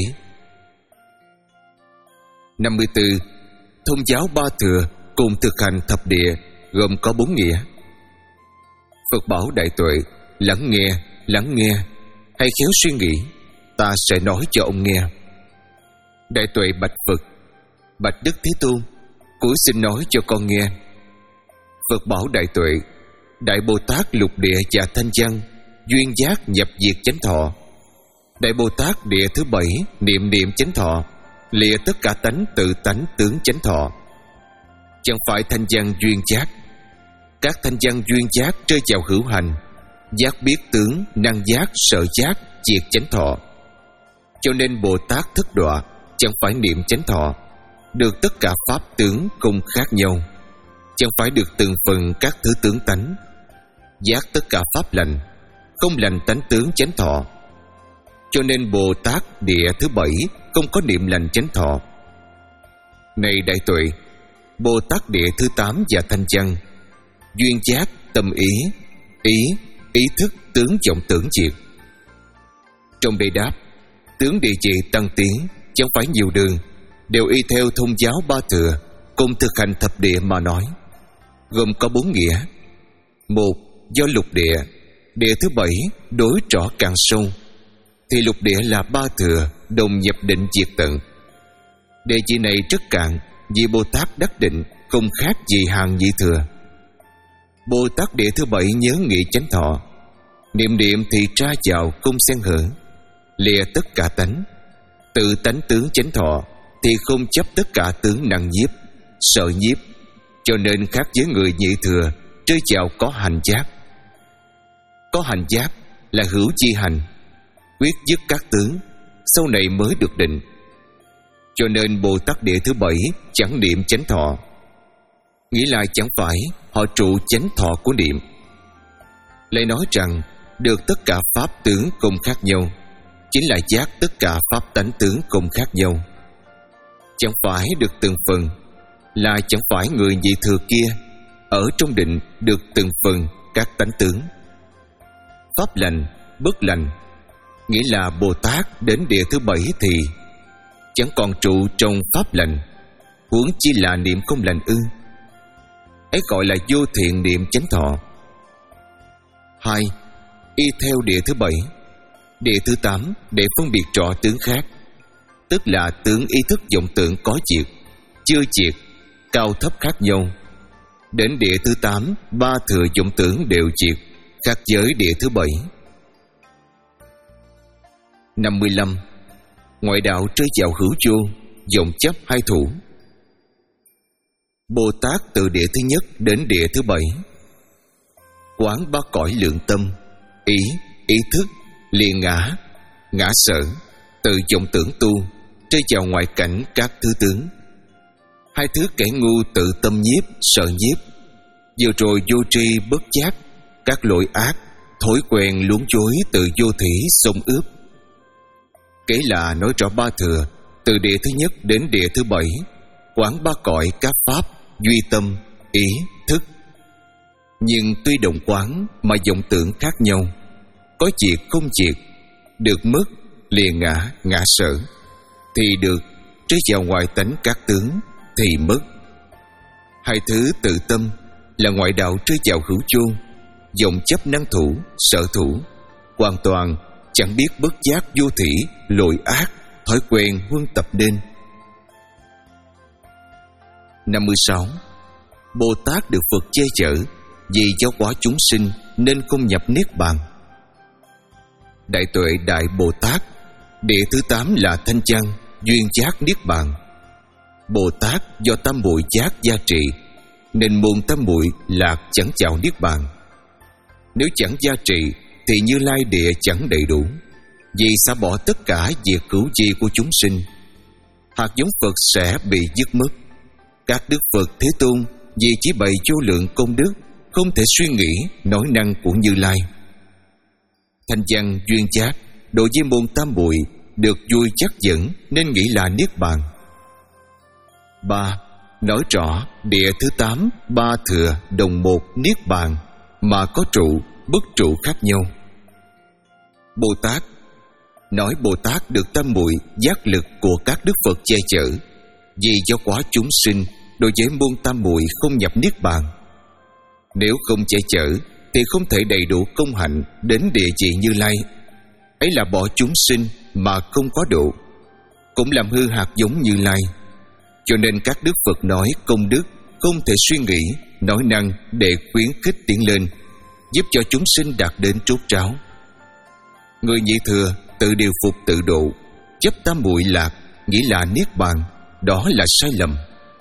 năm mươi tư. Thông giáo ba thừa cùng thực hành thập địa gồm có bốn nghĩa. Phật bảo Đại Tuệ: lắng nghe, lắng nghe, hay khéo suy nghĩ, ta sẽ nói cho ông nghe. Đại Tuệ bạch Phật: bạch Đức Thế Tôn, cuối xin nói cho con nghe. Phật bảo Đại Tuệ: Đại Bồ Tát lục địa và Thanh Văn, Duyên Giác nhập diệt chánh thọ. Đại Bồ Tát địa thứ bảy niệm niệm chánh thọ, lìa tất cả tánh tự tánh tướng chánh thọ. Chẳng phải Thanh Văn Duyên Giác. Các Thanh Văn Duyên Giác rơi vào hữu hành, giác biết tướng, năng giác, sợ giác, diệt chánh thọ. Cho nên Bồ Tát thất đọa chẳng phải niệm chánh thọ, được tất cả pháp tướng không khác nhau, chẳng phải được từng phần các thứ tướng tánh, giác tất cả pháp lành, không lành tánh tướng chánh thọ. Cho nên Bồ Tát địa thứ bảy không có niệm lành chánh thọ. Này đại tuệ, Bồ Tát địa thứ tám và thanh văn, duyên giác, tâm ý, ý, ý thức, tướng vọng tưởng diệt. Trong đề đáp, tướng địa vị tăng tiến chẳng phải nhiều đường, đều y theo thông giáo ba thừa cùng thực hành thập địa mà nói, gồm có bốn nghĩa. Một, do lục địa, địa thứ bảy đối rõ càng sâu, thì lục địa là ba thừa đồng nhập định diệt tận. Địa vị này rất cạn, vì Bồ Tát đắc định không khác gì hàng nhị thừa. Bồ Tát địa thứ bảy nhớ nghị chánh thọ, niệm niệm thì tra vào không xen hở, lìa tất cả tánh, tự tánh tướng chánh thọ, thì không chấp tất cả tướng nặng nhiếp, sợ nhiếp, cho nên khác với người nhị thừa rơi vào có hành giác. Có hành giác là hữu chi hành, quyết dứt các tướng, sau này mới được định. Cho nên Bồ Tát địa thứ bảy chẳng niệm chánh thọ, nghĩ là chẳng phải họ trụ chánh thọ của niệm. Lại nói rằng được tất cả pháp tướng không khác nhau, chính là giác tất cả pháp tánh tướng không khác nhau. Chẳng phải được từng phần, là chẳng phải người nhị thừa kia ở trong định được từng phần các tánh tướng. Pháp lành, bất lành, nghĩa là Bồ Tát đến địa thứ bảy thì chẳng còn trụ trong pháp lành, huống chi là niệm không lành ư. Ấy gọi là vô thiện niệm chánh thọ. Hai, y theo địa thứ bảy, địa thứ tám để phân biệt rõ tướng khác, tức là tướng ý thức vọng tưởng có diệt, chưa diệt, cao thấp khác nhau. Đến địa thứ tám, ba thừa vọng tưởng đều diệt, khác với địa thứ bảy. Năm mươi lăm. Ngoại đạo rơi vào hữu vô, vọng chấp hai thủ. Bồ Tát từ địa thứ nhất đến địa thứ bảy, quán ba cõi lượng tâm, ý, ý thức, lìa ngã, ngã sở, tự vọng tưởng tu, rơi vào ngoại cảnh các thứ tướng. Hai thứ kẻ ngu tự tâm nhiếp, sợ nhiếp, vừa rồi vô tri bất giác, các lỗi ác, thói quen luống chối tự vô thủy xông ướp. Kể là nói rõ ba thừa, từ địa thứ nhất đến địa thứ bảy, quán ba cõi các pháp, duy tâm, ý, thức. Nhưng tuy đồng quán mà vọng tưởng khác nhau, có diệt không diệt, được mất, lìa ngã, ngã sở, thì được, rơi vào ngoại tánh các tướng, thì mất. Hai thứ tự tâm là ngoại đạo rơi vào hữu vô, vọng chấp năng thủ, sở thủ, hoàn toàn chẳng biết bất giác vô thủy, lội ác, thói quen huân tập nên. Năm mươi sáu. Bồ Tát được Phật che chở, vì do quả chúng sinh nên không nhập niết bàn. Đại tuệ đại Bồ Tát, địa thứ tám là thanh văn, duyên giác niết bàn. Bồ Tát do tam muội giác gia trị, nên môn tam muội lạc chẳng vào niết bàn. Nếu chẳng gia trị thì Như Lai địa chẳng đầy đủ, vì xả bỏ tất cả việc cứu chi của chúng sinh, hạt giống Phật sẽ bị dứt mất. Các đức Phật Thế Tôn vì chỉ bày vô lượng công đức, không thể suy nghĩ nói năng của Như Lai. Thanh văn duyên giác đối với môn tam muội được vui chắc dẫn, nên nghĩ là niết bàn. Ba. Nói rõ địa thứ tám, ba thừa đồng một niết bàn, mà có trụ, bất trụ khác nhau. Bồ Tát nói Bồ Tát được tam muội giác lực của các đức Phật che chở, vì do quả chúng sinh đối với môn tam muội không nhập niết bàn. Nếu không che chở thì không thể đầy đủ công hạnh đến địa vị Như Lai. Ấy là bỏ chúng sinh mà không có độ, cũng làm hư hạt giống Như Lai. Cho nên các đức Phật nói công đức không thể suy nghĩ, nói năng để khuyến khích tiến lên, giúp cho chúng sinh đạt đến rốt ráo. Người nhị thừa tự điều phục tự độ, chấp tam muội lạc, nghĩ là niết bàn, đó là sai lầm.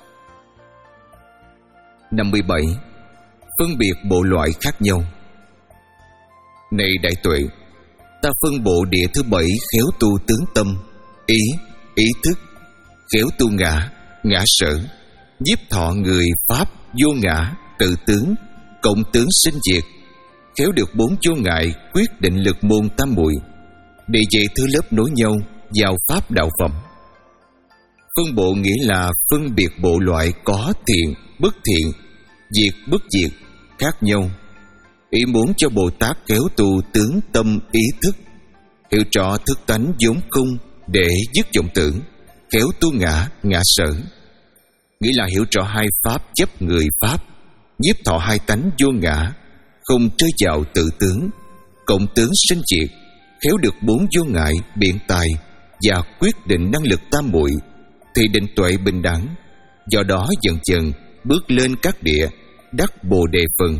Năm mươi bảy. Phân biệt bộ loại khác nhau. Này đại tuệ, ta phân bộ địa thứ bảy khéo tu tướng tâm, ý, ý thức, khéo tu ngã, ngã sở, nhiếp thọ người pháp, vô ngã, tự tướng, cộng tướng sinh diệt, khéo được bốn vô ngại, quyết định lực môn tam muội, địa vị thứ lớp nối nhau vào pháp đạo phẩm. Phân bộ nghĩa là phân biệt bộ loại có thiện, bất thiện, diệt, bất diệt, khác nhau. Ý muốn cho Bồ Tát khéo tu tướng tâm ý thức, hiểu rõ thức tánh vốn không để dứt vọng tưởng, khéo tu ngã, ngã sở. Nghĩa là hiểu rõ hai pháp chấp người pháp, nhiếp thọ hai tánh vô ngã, không rơi vào tự tướng, cộng tướng sinh diệt, khéo được bốn vô ngại, biện tài và quyết định năng lực tam muội, thì định tuệ bình đẳng. Do đó dần dần bước lên các địa, đắc Bồ Đề phần.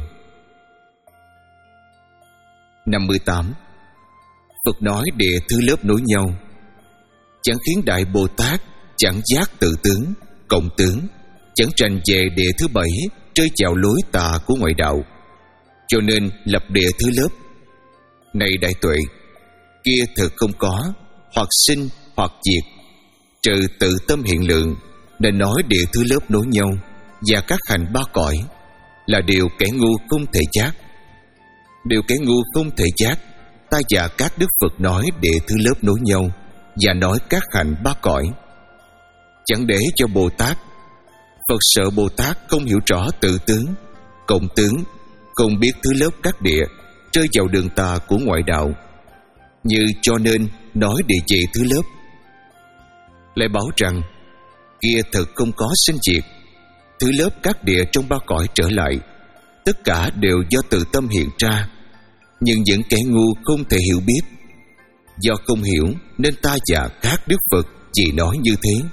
năm mươi tám. Phật nói địa thứ lớp nối nhau, chẳng khiến Đại Bồ Tát chẳng giác tự tướng, cộng tướng, chẳng tranh về địa thứ bảy, rơi vào lối tà của ngoại đạo, cho nên lập địa thứ lớp. Này đại tuệ, kia thực không có, hoặc sinh hoặc diệt, trừ tự tâm hiện lượng, nên nói địa thứ lớp nối nhau và các hành ba cõi là điều kẻ ngu không thể giác. Điều kẻ ngu không thể giác, ta và các đức Phật nói địa thứ lớp nối nhau và nói các hành ba cõi, chẳng để cho Bồ Tát. Phật sợ Bồ Tát không hiểu rõ tự tướng, cộng tướng, không biết thứ lớp các địa, rơi vào đường tà của ngoại đạo, như cho nên nói địa chỉ thứ lớp. Lại bảo rằng kia thực không có sinh diệt, thứ lớp các địa trong ba cõi trở lại, tất cả đều do tự tâm hiện ra, nhưng những kẻ ngu không thể hiểu biết. Do không hiểu nên ta và các đức Phật chỉ nói như thế.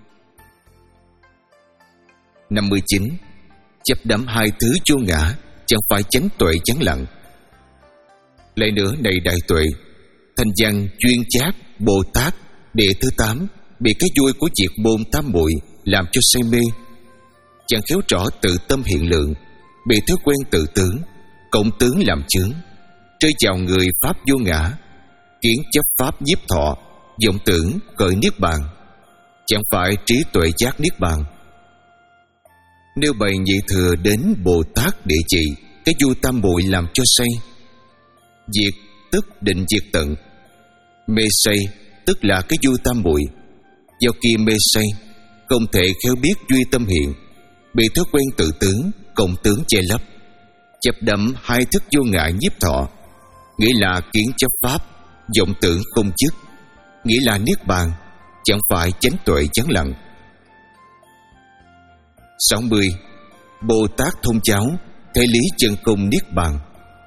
năm mươi chín. Chấp đắm hai thứ vô ngã, chẳng phải chánh tuệ vắng lặng. Lại nữa này đại tuệ, thanh văn chuyên chát Bồ Tát địa thứ tám bị cái vui của diệt môn tam muội làm cho say mê, chẳng khéo rõ tự tâm hiện lượng, bị thói quen tự tướng, cộng tướng làm chướng, rơi vào người pháp vô ngã, kiến chấp pháp nhiếp thọ, vọng tưởng khởi niết bàn, chẳng phải trí tuệ giác niết bàn. Nếu bày nhị thừa đến Bồ Tát địa chỉ, cái vui tam muội làm cho say. Diệt tức định diệt tận, mê say tức là cái vui tam muội. Do kia mê say, không thể khéo biết duy tâm hiện, bị thói quen tự tướng, cộng tướng che lấp, chấp đắm hai thức vô ngại nhiếp thọ, nghĩa là kiến chấp pháp, vọng tưởng không dứt, nghĩa là niết bàn, chẳng phải chánh tuệ vắng lặng. sáu mươi. Bồ Tát thông cháo, thế lý chân không niết bàn.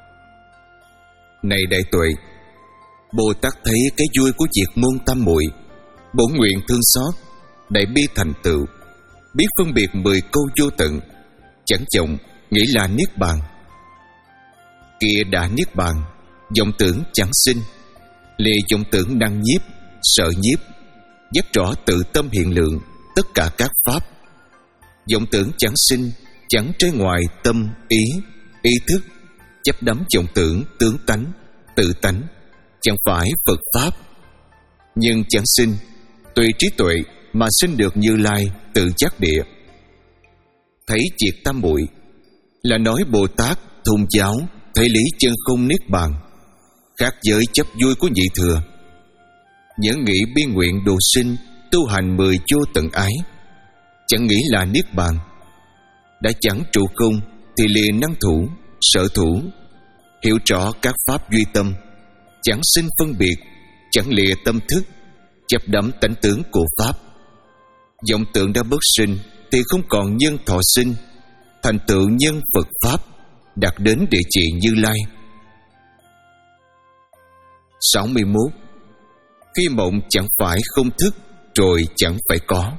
Này đại tuệ, Bồ Tát thấy cái vui của diệt môn tam muội, bổn nguyện thương xót, đại bi thành tựu, biết phân biệt mười câu vô tận, chẳng vọng, nghĩ là niết bàn. Kia đã niết bàn, vọng tưởng chẳng sinh, lìa vọng tưởng năng nhiếp, sợ nhiếp, giác rõ tự tâm hiện lượng, tất cả các pháp. Vọng tưởng chẳng sinh, chẳng trái ngoài tâm ý, ý thức, chấp đắm vọng tưởng tướng tánh, tự tánh, chẳng phải Phật pháp. Nhưng chẳng sinh, tùy trí tuệ mà sinh được Như Lai tự giác địa. Thấy diệt tam muội là nói Bồ Tát thông giáo thể lý chân không niết bàn, khác với chấp vui của nhị thừa. Nhớ nghĩ biên nguyện độ sinh, tu hành mười vô tận ái, chẳng nghĩ là niết bàn. Đã chẳng trụ không thì liền năng thủ, sở thủ, hiểu rõ các pháp duy tâm, chẳng sinh phân biệt, chẳng lìa tâm thức, chấp đắm tánh tướng của pháp. Vọng tưởng đã bất sinh thì không còn nhân thọ sinh, thành tựu nhân Phật pháp, đạt đến địa chỉ Như Lai. sáu mươi mốt. Khi mộng chẳng phải không thức, rồi chẳng phải có.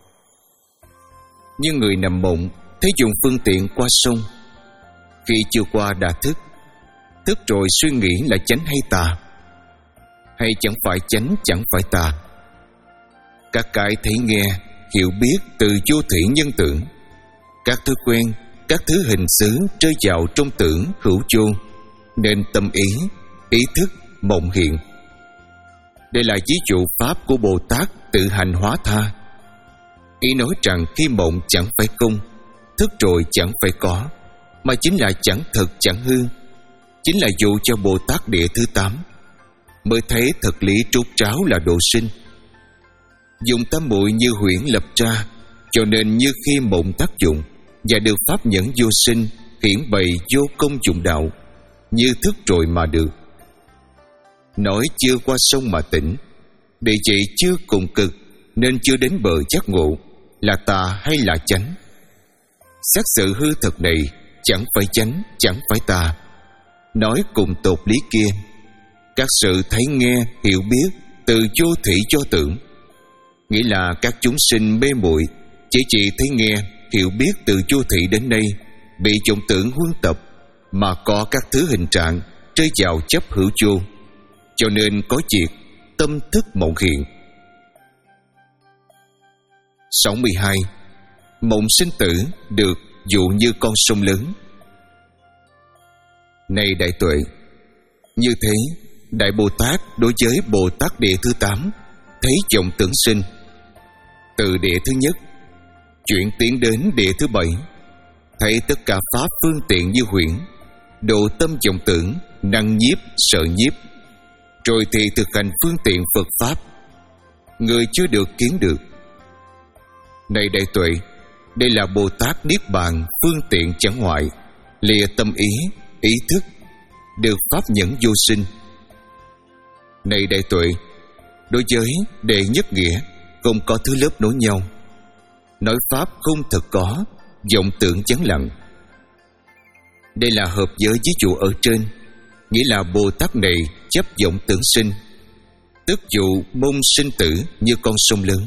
Nhưng người nằm mộng thấy dùng phương tiện qua sông, khi chưa qua đã thức, thức rồi suy nghĩ là chánh hay tà, hay chẳng phải chánh chẳng phải tà. Các cái thấy nghe, hiểu biết từ vô thủy nhân tưởng, các thứ quen, các thứ hình xứ rơi vào trong tưởng hữu vô, nên tâm ý, ý thức, mộng hiện. Đây là ví dụ pháp của Bồ Tát tự hành hóa tha. Ý nói rằng khi mộng chẳng phải không, thức rồi chẳng phải có, mà chính là chẳng thật chẳng hư, chính là dụ cho Bồ Tát địa thứ tám mới thấy thật lý trút tráo là độ sinh. Dùng tam muội như huyễn lập ra, cho nên như khi mộng tác dụng, và được pháp nhẫn vô sinh hiển bày vô công dụng đạo, như thức rồi mà được. Nói chưa qua sông mà tỉnh, địa chỉ chưa cùng cực, nên chưa đến bờ giác ngộ, là tà hay là chánh? Xác sự hư thật này chẳng phải chánh, chẳng phải tà. Nói cùng tột lý kia, các sự thấy nghe, hiểu biết từ vô thị cho tưởng, nghĩa là các chúng sinh mê muội chỉ chỉ thấy nghe, hiểu biết từ vô thị đến nay, bị vọng tưởng huân tập, mà có các thứ hình trạng rơi vào chấp hữu vô, cho nên có việc tâm thức mộng hiện. sáu mươi hai. Mộng sinh tử được dụ như con sông lớn. Này đại tuệ, như thế Đại Bồ Tát đối với Bồ Tát địa thứ tám thấy vọng tưởng sinh, từ địa thứ nhất chuyển tiến đến địa thứ bảy, thấy tất cả pháp phương tiện như huyễn, độ tâm vọng tưởng, năng nhiếp, sợ nhiếp, rồi thì thực hành phương tiện Phật pháp. Người chưa được kiến được. Này đại tuệ, đây là Bồ Tát Niết Bàn phương tiện chẳng hoại, lìa tâm ý, ý thức, được pháp nhẫn vô sinh. Này đại tuệ, đối với đệ nhất nghĩa không có thứ lớp nối nhau, nói pháp không thật có, vọng tưởng vắng lặng. Đây là hợp với ví dụ ở trên, nghĩa là Bồ Tát này chấp vọng tưởng sinh, tức dụ môn sinh tử như con sông lớn.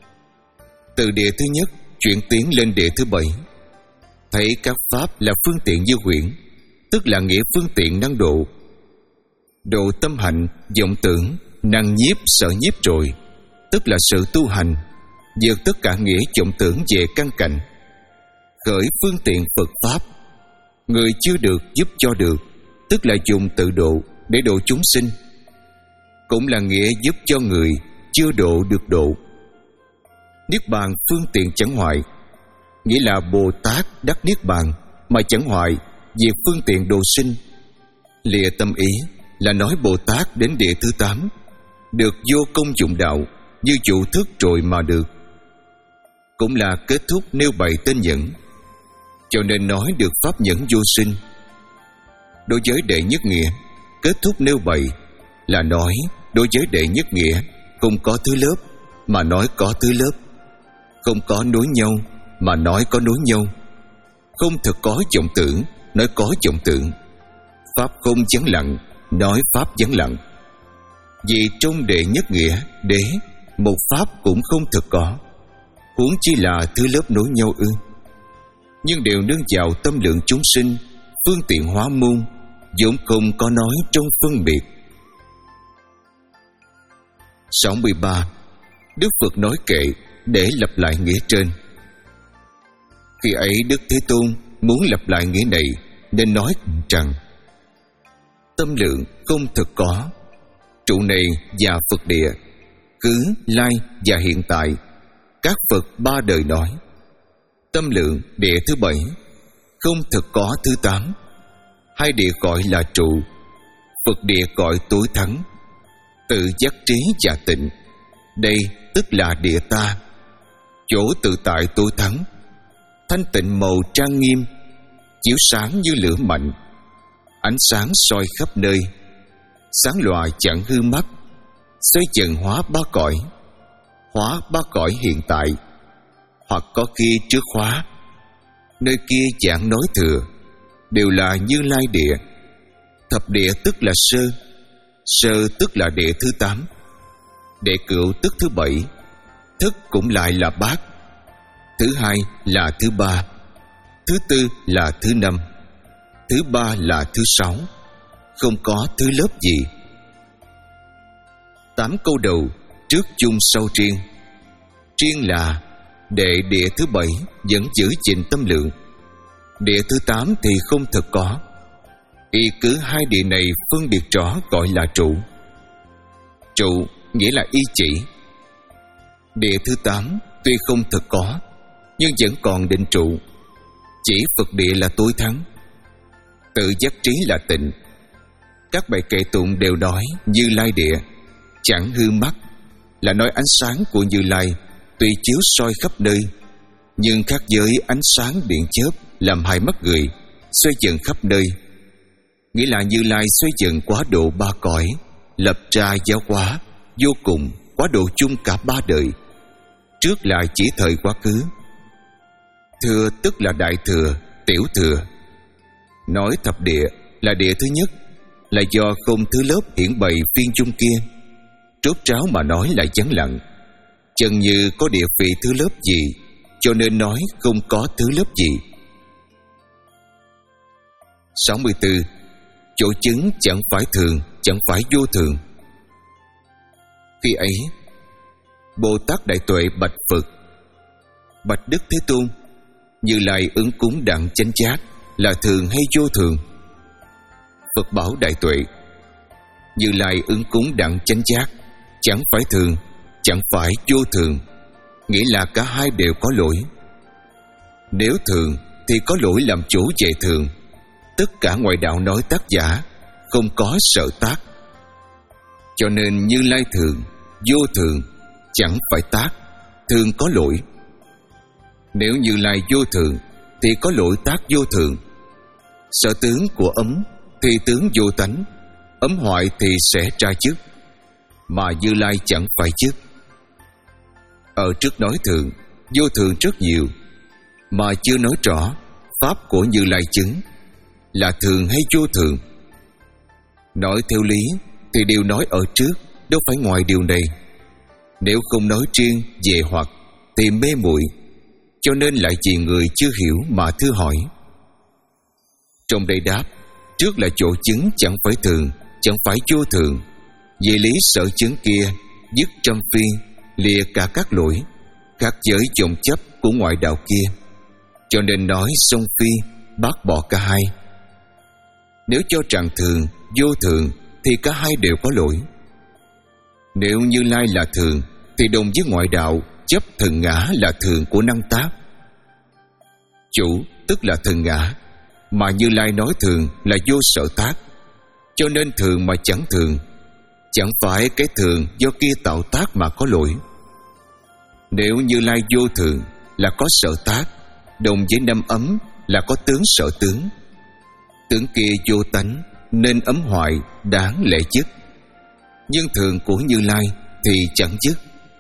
Từ địa thứ nhất chuyển tiến lên địa thứ bảy, thấy các pháp là phương tiện như huyễn, tức là nghĩa phương tiện năng độ. Độ tâm hạnh, vọng tưởng, năng nhiếp, sợ nhiếp rồi, tức là sự tu hành, vượt tất cả nghĩa vọng tưởng về căn cảnh, khởi phương tiện Phật pháp. Người chưa được giúp cho được, tức là dùng tự độ để độ chúng sinh, cũng là nghĩa giúp cho người chưa độ được độ. Niết bàn phương tiện chẳng hoại, nghĩa là Bồ Tát đắc Niết bàn mà chẳng hoại về phương tiện độ sinh. Lìa tâm ý là nói Bồ Tát đến địa thứ tám được vô công dụng đạo, như chủ thức rồi mà được, cũng là kết thúc nêu bày tên nhẫn, cho nên nói được pháp nhẫn vô sinh. Đối với đệ nhất nghĩa, kết thúc nêu bày là nói đối với đệ nhất nghĩa không có thứ lớp mà nói có thứ lớp, không có nối nhau mà nói có nối nhau, không thực có vọng tưởng nói có vọng tưởng, pháp không vắng lặng nói pháp vắng lặng. Vì trong đệ nhất nghĩa đế, một pháp cũng không thực có, huống chi là thứ lớp nối nhau ư? Nhưng đều nương vào tâm lượng chúng sinh, phương tiện hóa môn, vốn không có nói trong phân biệt. sáu mươi ba. Đức Phật nói kệ để lặp lại nghĩa trên. Khi ấy Đức Thế Tôn muốn lặp lại nghĩa này, nên nói rằng: tâm lượng không thực có, trụ này và Phật địa, cứ lai và hiện tại, các Phật ba đời nói. Tâm lượng địa thứ bảy, không thực có thứ tám. Hai địa gọi là trụ, Phật địa gọi tối thắng. Tự giác trí và tịnh, đây tức là địa ta. Chỗ tự tại tối thắng, thanh tịnh màu trang nghiêm, chiếu sáng như lửa mạnh, ánh sáng soi khắp nơi, sáng lòa chẳng hư mắt, xoay dần hóa ba cõi, hóa ba cõi hiện tại, hoặc có khi trước hóa. Nơi kia giảng nói thừa, đều là Như Lai địa. Thập địa tức là sơ, sơ tức là địa thứ tám, địa cửu tức thứ bảy, thức cũng lại là bát, thứ hai là thứ ba, thứ tư là thứ năm, thứ ba là thứ sáu, không có thứ lớp gì. Tám câu đầu trước chung sau riêng. Riêng là đệ địa thứ bảy vẫn giữ gìn tâm lượng, địa thứ tám thì không thực có. Y cứ hai địa này phân biệt rõ gọi là trụ. Trụ nghĩa là y chỉ. Địa thứ tám tuy không thực có, nhưng vẫn còn định trụ. Chỉ Phật địa là tối thắng, tự giác trí là tịnh. Các bài kệ tụng đều nói Như Lai địa, chẳng hư mắt, là nói ánh sáng của Như Lai tuy chiếu soi khắp nơi, nhưng khác với ánh sáng điện chớp làm hai mắt người, xoay dần khắp nơi. Nghĩa là Như Lai xoay dần quá độ ba cõi, lập ra giáo hóa vô cùng, quá độ chung cả ba đời. Trước là chỉ thời quá khứ. Thừa tức là đại thừa, tiểu thừa. Nói thập địa là địa thứ nhất, là do không thứ lớp hiển bày phiên chung kia. Trốt ráo mà nói là vắng lặng, chừng như có địa vị thứ lớp gì, cho nên nói không có thứ lớp gì. sáu mươi tư. Chỗ chứng chẳng phải thường, chẳng phải vô thường. Khi ấy, Bồ Tát Đại Tuệ bạch Phật: Bạch Đức Thế Tôn, Như Lai ứng cúng đặng chánh giác là thường hay vô thường? Phật bảo Đại Tuệ: Như Lai ứng cúng đặng chánh giác chẳng phải thường, chẳng phải vô thường, nghĩa là cả hai đều có lỗi. Nếu thường thì có lỗi làm chủ về thường. Tất cả ngoại đạo nói tác giả không có sợ tác, cho nên Như Lai thường, vô thường, chẳng phải tác, thường có lỗi. Nếu Như Lai vô thường thì có lỗi tác vô thường. Sở tướng của ấm thì tướng vô tánh, ấm hoại thì sẽ tra chức, mà Như Lai chẳng phải chức. Ở trước nói thường, vô thường rất nhiều, mà chưa nói rõ pháp của Như Lai chứng là thường hay vô thường. Nói theo lý thì điều nói ở trước đâu phải ngoài điều này. Nếu không nói riêng về hoặc thì mê muội, cho nên lại vì người chưa hiểu mà thưa hỏi. Trong đây đáp, trước là chỗ chứng chẳng phải thường, chẳng phải vô thường. Về lý sở chứng kia dứt trăm phiên, lìa cả các lỗi, khác với vọng chấp của ngoại đạo kia, cho nên nói song phi, bác bỏ cả hai. Nếu cho rằng thường, vô thường thì cả hai đều có lỗi. Nếu Như Lai là thường thì đồng với ngoại đạo chấp thần ngã là thường của năng tác. Chủ tức là thần ngã, mà Như Lai nói thường là vô sở tác, cho nên thường mà chẳng thường, chẳng phải cái thường do kia tạo tác mà có lỗi. Nếu Như Lai vô thường là có sở tác, đồng với năm ấm là có tướng sở tướng. Tướng kia vô tánh nên ấm hoại đáng lẽ dứt, nhưng thường của Như Lai thì chẳng dứt.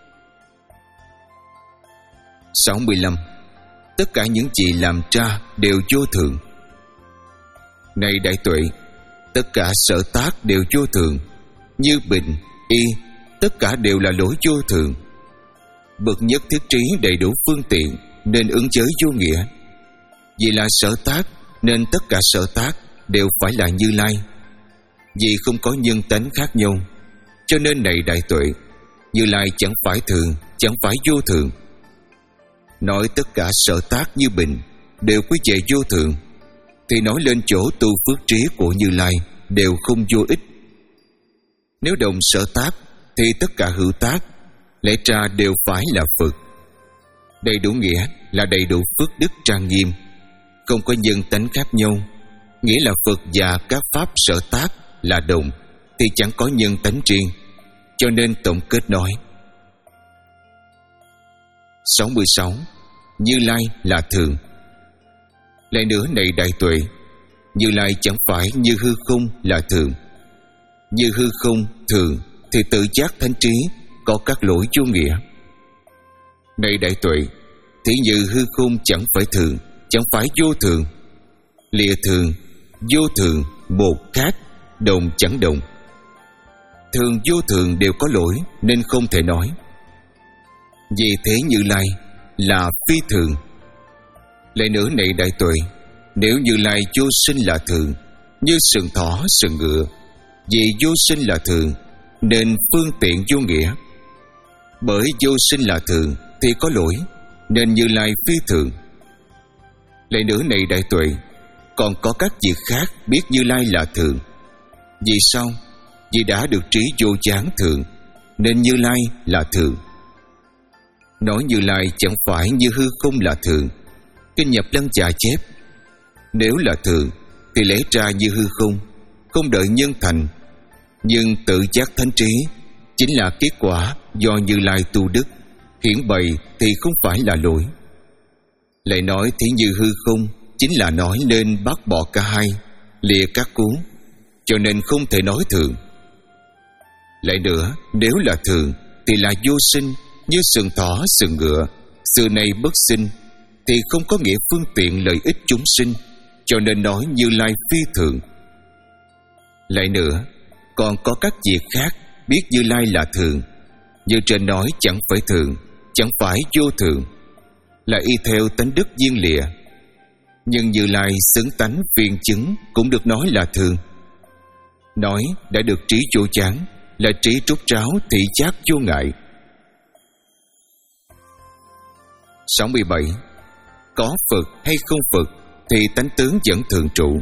sáu mươi lăm. Tất cả những gì làm ra đều vô thường. Này Đại Tuệ, tất cả sở tác đều vô thường, như bình, y, tất cả đều là lỗi vô thường. Bậc nhất thiết trí đầy đủ phương tiện nên ứng giới vô nghĩa. Vì là sở tác nên tất cả sở tác đều phải là Như Lai. Vì không có nhân tánh khác nhau, cho nên này Đại Tuệ, Như Lai chẳng phải thường, chẳng phải vô thường. Nói tất cả sở tác như bình đều quy về vô thường, thì nói lên chỗ tu phước trí của Như Lai đều không vô ích. Nếu đồng sở tác thì tất cả hữu tác lẽ ra đều phải là Phật. Đầy đủ nghĩa là đầy đủ phước đức trang nghiêm, không có nhân tánh khác nhau, nghĩa là Phật và các pháp sở tác là đồng thì chẳng có nhân tánh riêng, cho nên tổng kết nói. sáu mươi sáu. Như Lai là thường. Lại nữa này Đại Tuệ, Như Lai chẳng phải như hư không là thường. Như hư không thường thì tự giác thánh trí có các lỗi vô nghĩa. Này Đại Tuệ, thí như hư không chẳng phải thường, chẳng phải vô thường. Lìa thường, vô thường một khác, đồng chẳng đồng. Thường vô thường đều có lỗi nên không thể nói. Vì thế Như Lai là phi thường. Lại nữa này Đại Tuệ, nếu Như Lai vô sinh là thường, như sừng thỏ sừng ngựa, vì vô sinh là thường nên phương tiện vô nghĩa. Bởi vô sinh là thường thì có lỗi, nên Như Lai phi thường. Lại nữa này Đại Tuệ, còn có các việc khác biết Như Lai là thường. Vì sao? Vì đã được trí vô gián thường, nên Như Lai là thường. Nói Như Lai chẳng phải như hư không là thường, Kinh Nhập Lăng Già chép: nếu là thường thì lẽ ra như hư không, không đợi nhân thành, nhưng tự giác thánh trí chính là kết quả do Như Lai tu đức, hiển bày thì không phải là lỗi. Lại nói thí như hư không chính là nói nên bác bỏ cả hai, lìa các cú, cho nên không thể nói thường. Lại nữa, nếu là thường thì là vô sinh, như sừng thỏ sừng ngựa, xưa nay bất sinh, thì không có nghĩa phương tiện lợi ích chúng sinh, cho nên nói Như Lai phi thường. Lại nữa, còn có các việc khác biết Như Lai là thường, như trên nói chẳng phải thường, chẳng phải vô thường, là y theo tánh đức viên lìa. Nhưng Như Lai xứng tánh viên chứng cũng được nói là thường. Nói đã được trí vô chán, là trí trút ráo thị giác vô ngại. sáu mươi bảy. Có Phật hay không Phật thì tánh tướng vẫn thường trụ.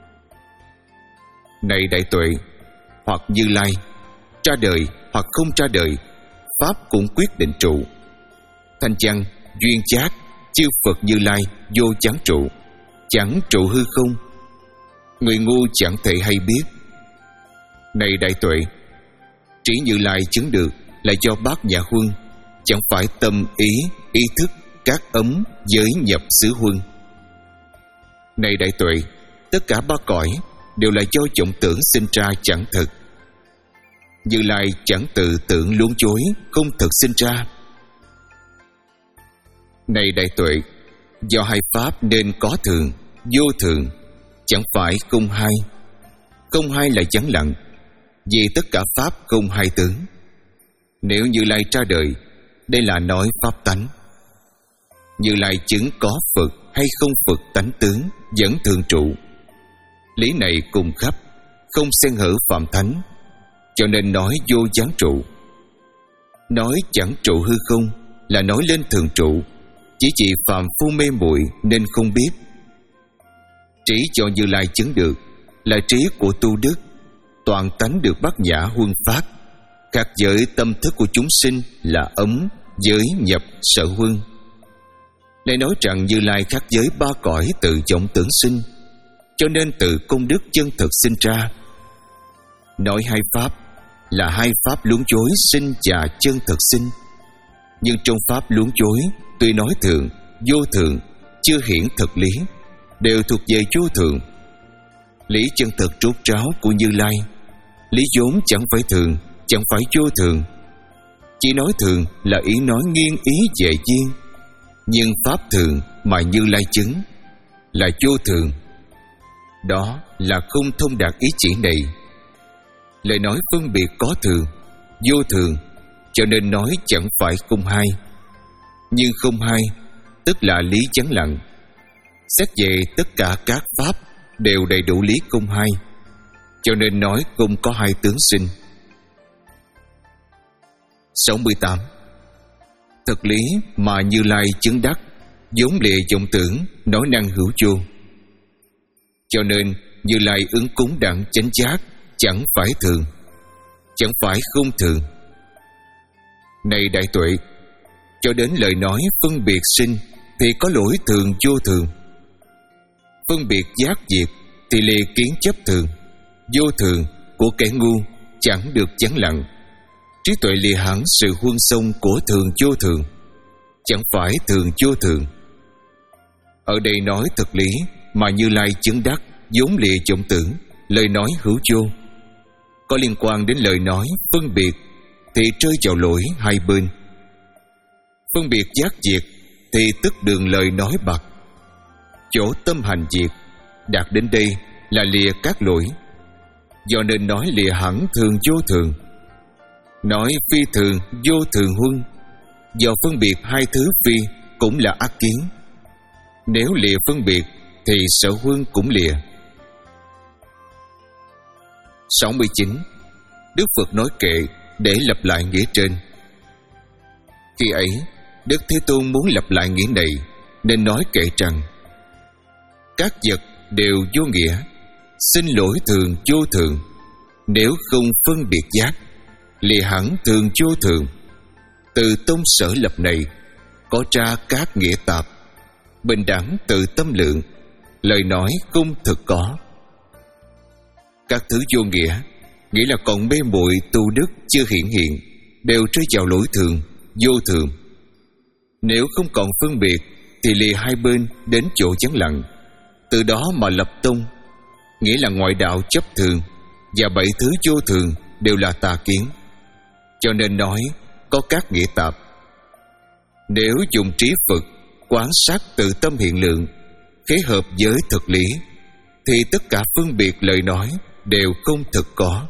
Này đại tuệ, hoặc Như Lai ra đời hoặc không ra đời, pháp cũng quyết định trụ. Thanh văn, duyên chát, chư Phật Như Lai vô chán trụ, chẳng trụ hư không. Người ngu chẳng thể hay biết. Này đại tuệ, trí Như Lai chứng được là do bát nhã huân, chẳng phải tâm ý, ý thức, các ấm, giới nhập xứ huân. Này đại tuệ, tất cả ba cõi đều là do vọng tưởng sinh ra chẳng thực. Như Lai chẳng tự tưởng luống chối, không thực sinh ra. Này đại tuệ, do hai pháp nên có thường, vô thường, chẳng phải không hai. Không hai là vắng lặng, vì tất cả pháp không hai tướng. Nếu Như Lai ra đời, đây là nói pháp tánh. Như Lai chứng có Phật hay không Phật tánh tướng vẫn thường trụ. Lý này cùng khắp, không xen hở phạm thánh, cho nên nói vô gián trụ. Nói chẳng trụ hư không là nói lên thường trụ, chỉ chỉ phàm phu mê muội nên không biết. Trí cho Như Lai chứng được là trí của tu đức, toàn tánh được bát nhã huân phát, khác giới tâm thức của chúng sinh là ấm, giới nhập sở huân. Lại nói rằng Như Lai khác giới ba cõi tự vọng tưởng sinh, cho nên từ công đức chân thực sinh ra. Nói hai pháp là hai pháp luống chối sinh và chân thực sinh, nhưng trong pháp luống chối tuy nói thường, vô thường, chưa hiển thực lý, đều thuộc về vô thường. Lý chân thực rốt ráo của Như Lai, lý vốn chẳng phải thường, chẳng phải vô thường. Chỉ nói thường là ý nói nghiêng ý về duyên, nhưng pháp thường mà Như Lai chứng là vô thường. Đó là không thông đạt ý chỉ này. Lời nói phân biệt có thường, vô thường, cho nên nói chẳng phải không hai. Nhưng không hai tức là lý vắng lặng. Xét về tất cả các pháp đều đầy đủ lý không hai, cho nên nói không có hai tướng sinh. sáu mươi tám. Thật lý mà Như Lai chứng đắc, vốn lìa vọng tưởng, nói năng hữu vô. Cho nên Như Lai ứng cúng đặng chánh giác, chẳng phải thường, chẳng phải không thường. Này đại tuệ, cho đến lời nói phân biệt sinh thì có lỗi thường vô thường. Phân biệt giác diệt thì lìa kiến chấp thường, vô thường của kẻ ngu chẳng được vắng lặng. Trí tuệ lìa hẳn sự huân sông của thường vô thường, chẳng phải thường vô thường. Ở đây nói thực lý mà Như Lai chứng đắc, vốn lìa vọng tưởng, lời nói hữu vô. Có liên quan đến lời nói phân biệt thì rơi vào lỗi hai bên. Phân biệt giác diệt thì tức đường lời nói bạc. Chỗ tâm hành diệt đạt đến đây là lìa các lỗi, do nên nói lìa hẳn thường vô thường. Nói phi thường vô thường huân, do phân biệt hai thứ phi cũng là ác kiến. Nếu lìa phân biệt thì sở huân cũng lìa. sáu mươi chín. Đức Phật nói kệ để lặp lại nghĩa trên. Khi ấy Đức Thế Tôn muốn lặp lại nghĩa này, nên nói kệ rằng: các vật đều vô nghĩa, xin lỗi thường vô thường. Nếu không phân biệt giác, lìa hẳn thường vô thường. Từ tông sở lập này có ra các nghĩa tạp, bình đẳng tự tâm lượng, lời nói không thực có. Các thứ vô nghĩa nghĩa là còn mê muội tu đức chưa hiển hiện, đều rơi vào lỗi thường, vô thường. Nếu không còn phân biệt thì lìa hai bên đến chỗ vắng lặng, từ đó mà lập tông, nghĩa là ngoại đạo chấp thường và bảy thứ vô thường đều là tà kiến. Cho nên nói có các nghĩa tạp. Nếu dùng trí Phật quán sát tự tâm hiện lượng, khế hợp với thực lý, thì tất cả phân biệt lời nói đều không thực có.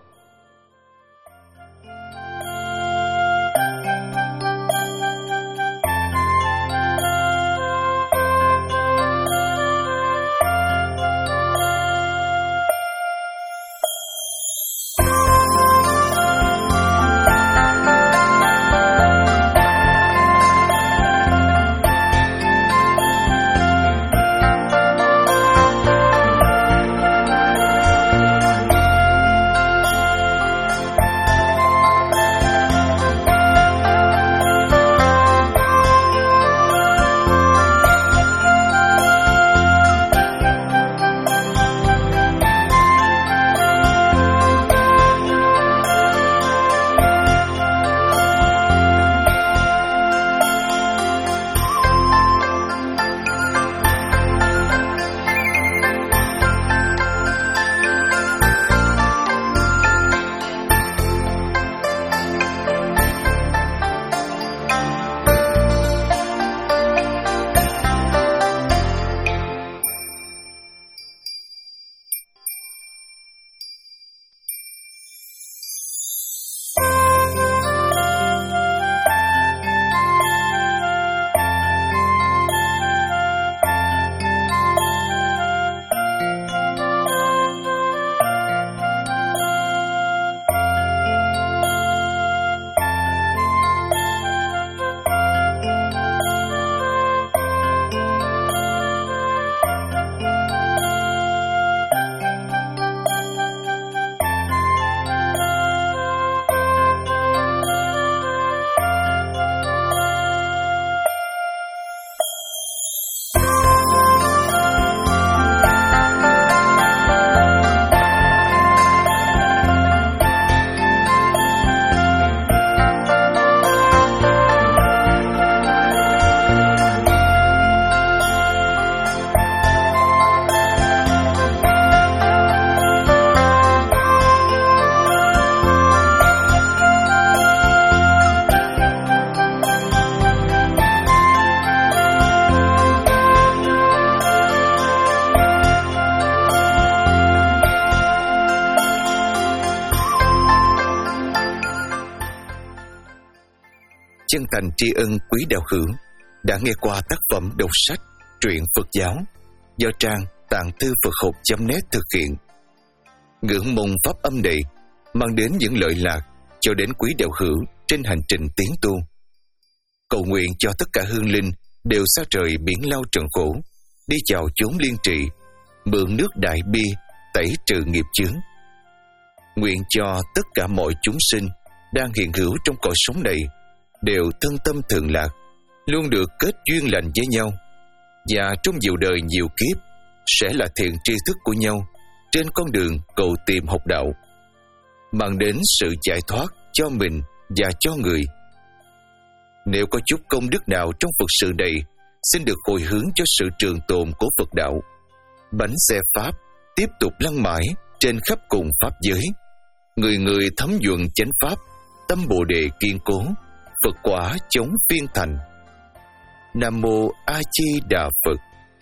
Chân thành tri ân quý đạo hữu đã nghe qua tác phẩm đọc sách truyện Phật giáo do trang tạng thư Phật học chấm net thực hiện. Ngưỡng mong pháp âm này mang đến những lợi lạc cho đến quý đạo hữu trên hành trình tiến tu. Cầu nguyện cho tất cả hương linh đều xa rời biển lao trần khổ, đi vào chốn liên trị, mượn nước đại bi tẩy trừ nghiệp chướng. Nguyện cho tất cả mọi chúng sinh đang hiện hữu trong cõi sống này đều thân tâm thượng lạc, luôn được kết duyên lành với nhau, và trong nhiều đời nhiều kiếp sẽ là thiện tri thức của nhau trên con đường cầu tìm học đạo, mang đến sự giải thoát cho mình và cho người. Nếu có chút công đức nào trong Phật sự này, xin được hồi hướng cho sự trường tồn của Phật đạo. Bánh xe Pháp tiếp tục lăn mãi trên khắp cùng Pháp giới. Người người thấm nhuận chánh Pháp, tâm Bồ Đề kiên cố, Phật quả chống phiên thành. Nam Mô A Di Đà Phật.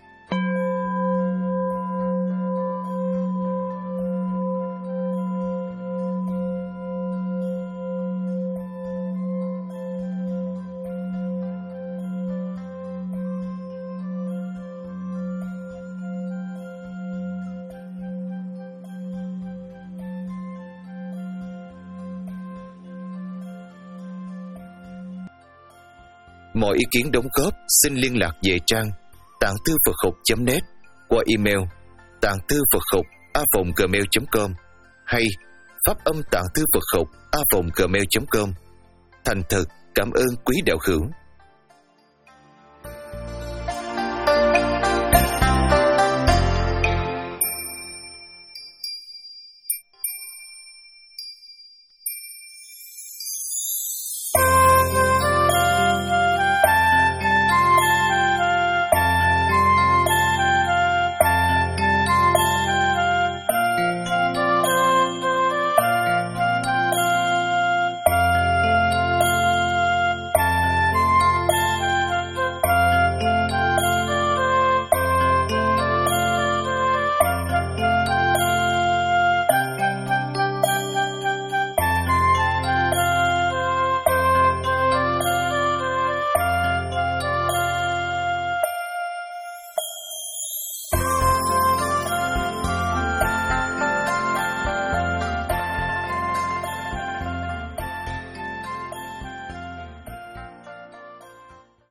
Mọi ý kiến đóng góp xin liên lạc về trang tạng thư Phật học chấm net qua email tạng thư Phật học a vòng gmail chấm com hay pháp âm tạng thư Phật học a vòng gmail chấm com. Thành thật cảm ơn quý đạo hữu.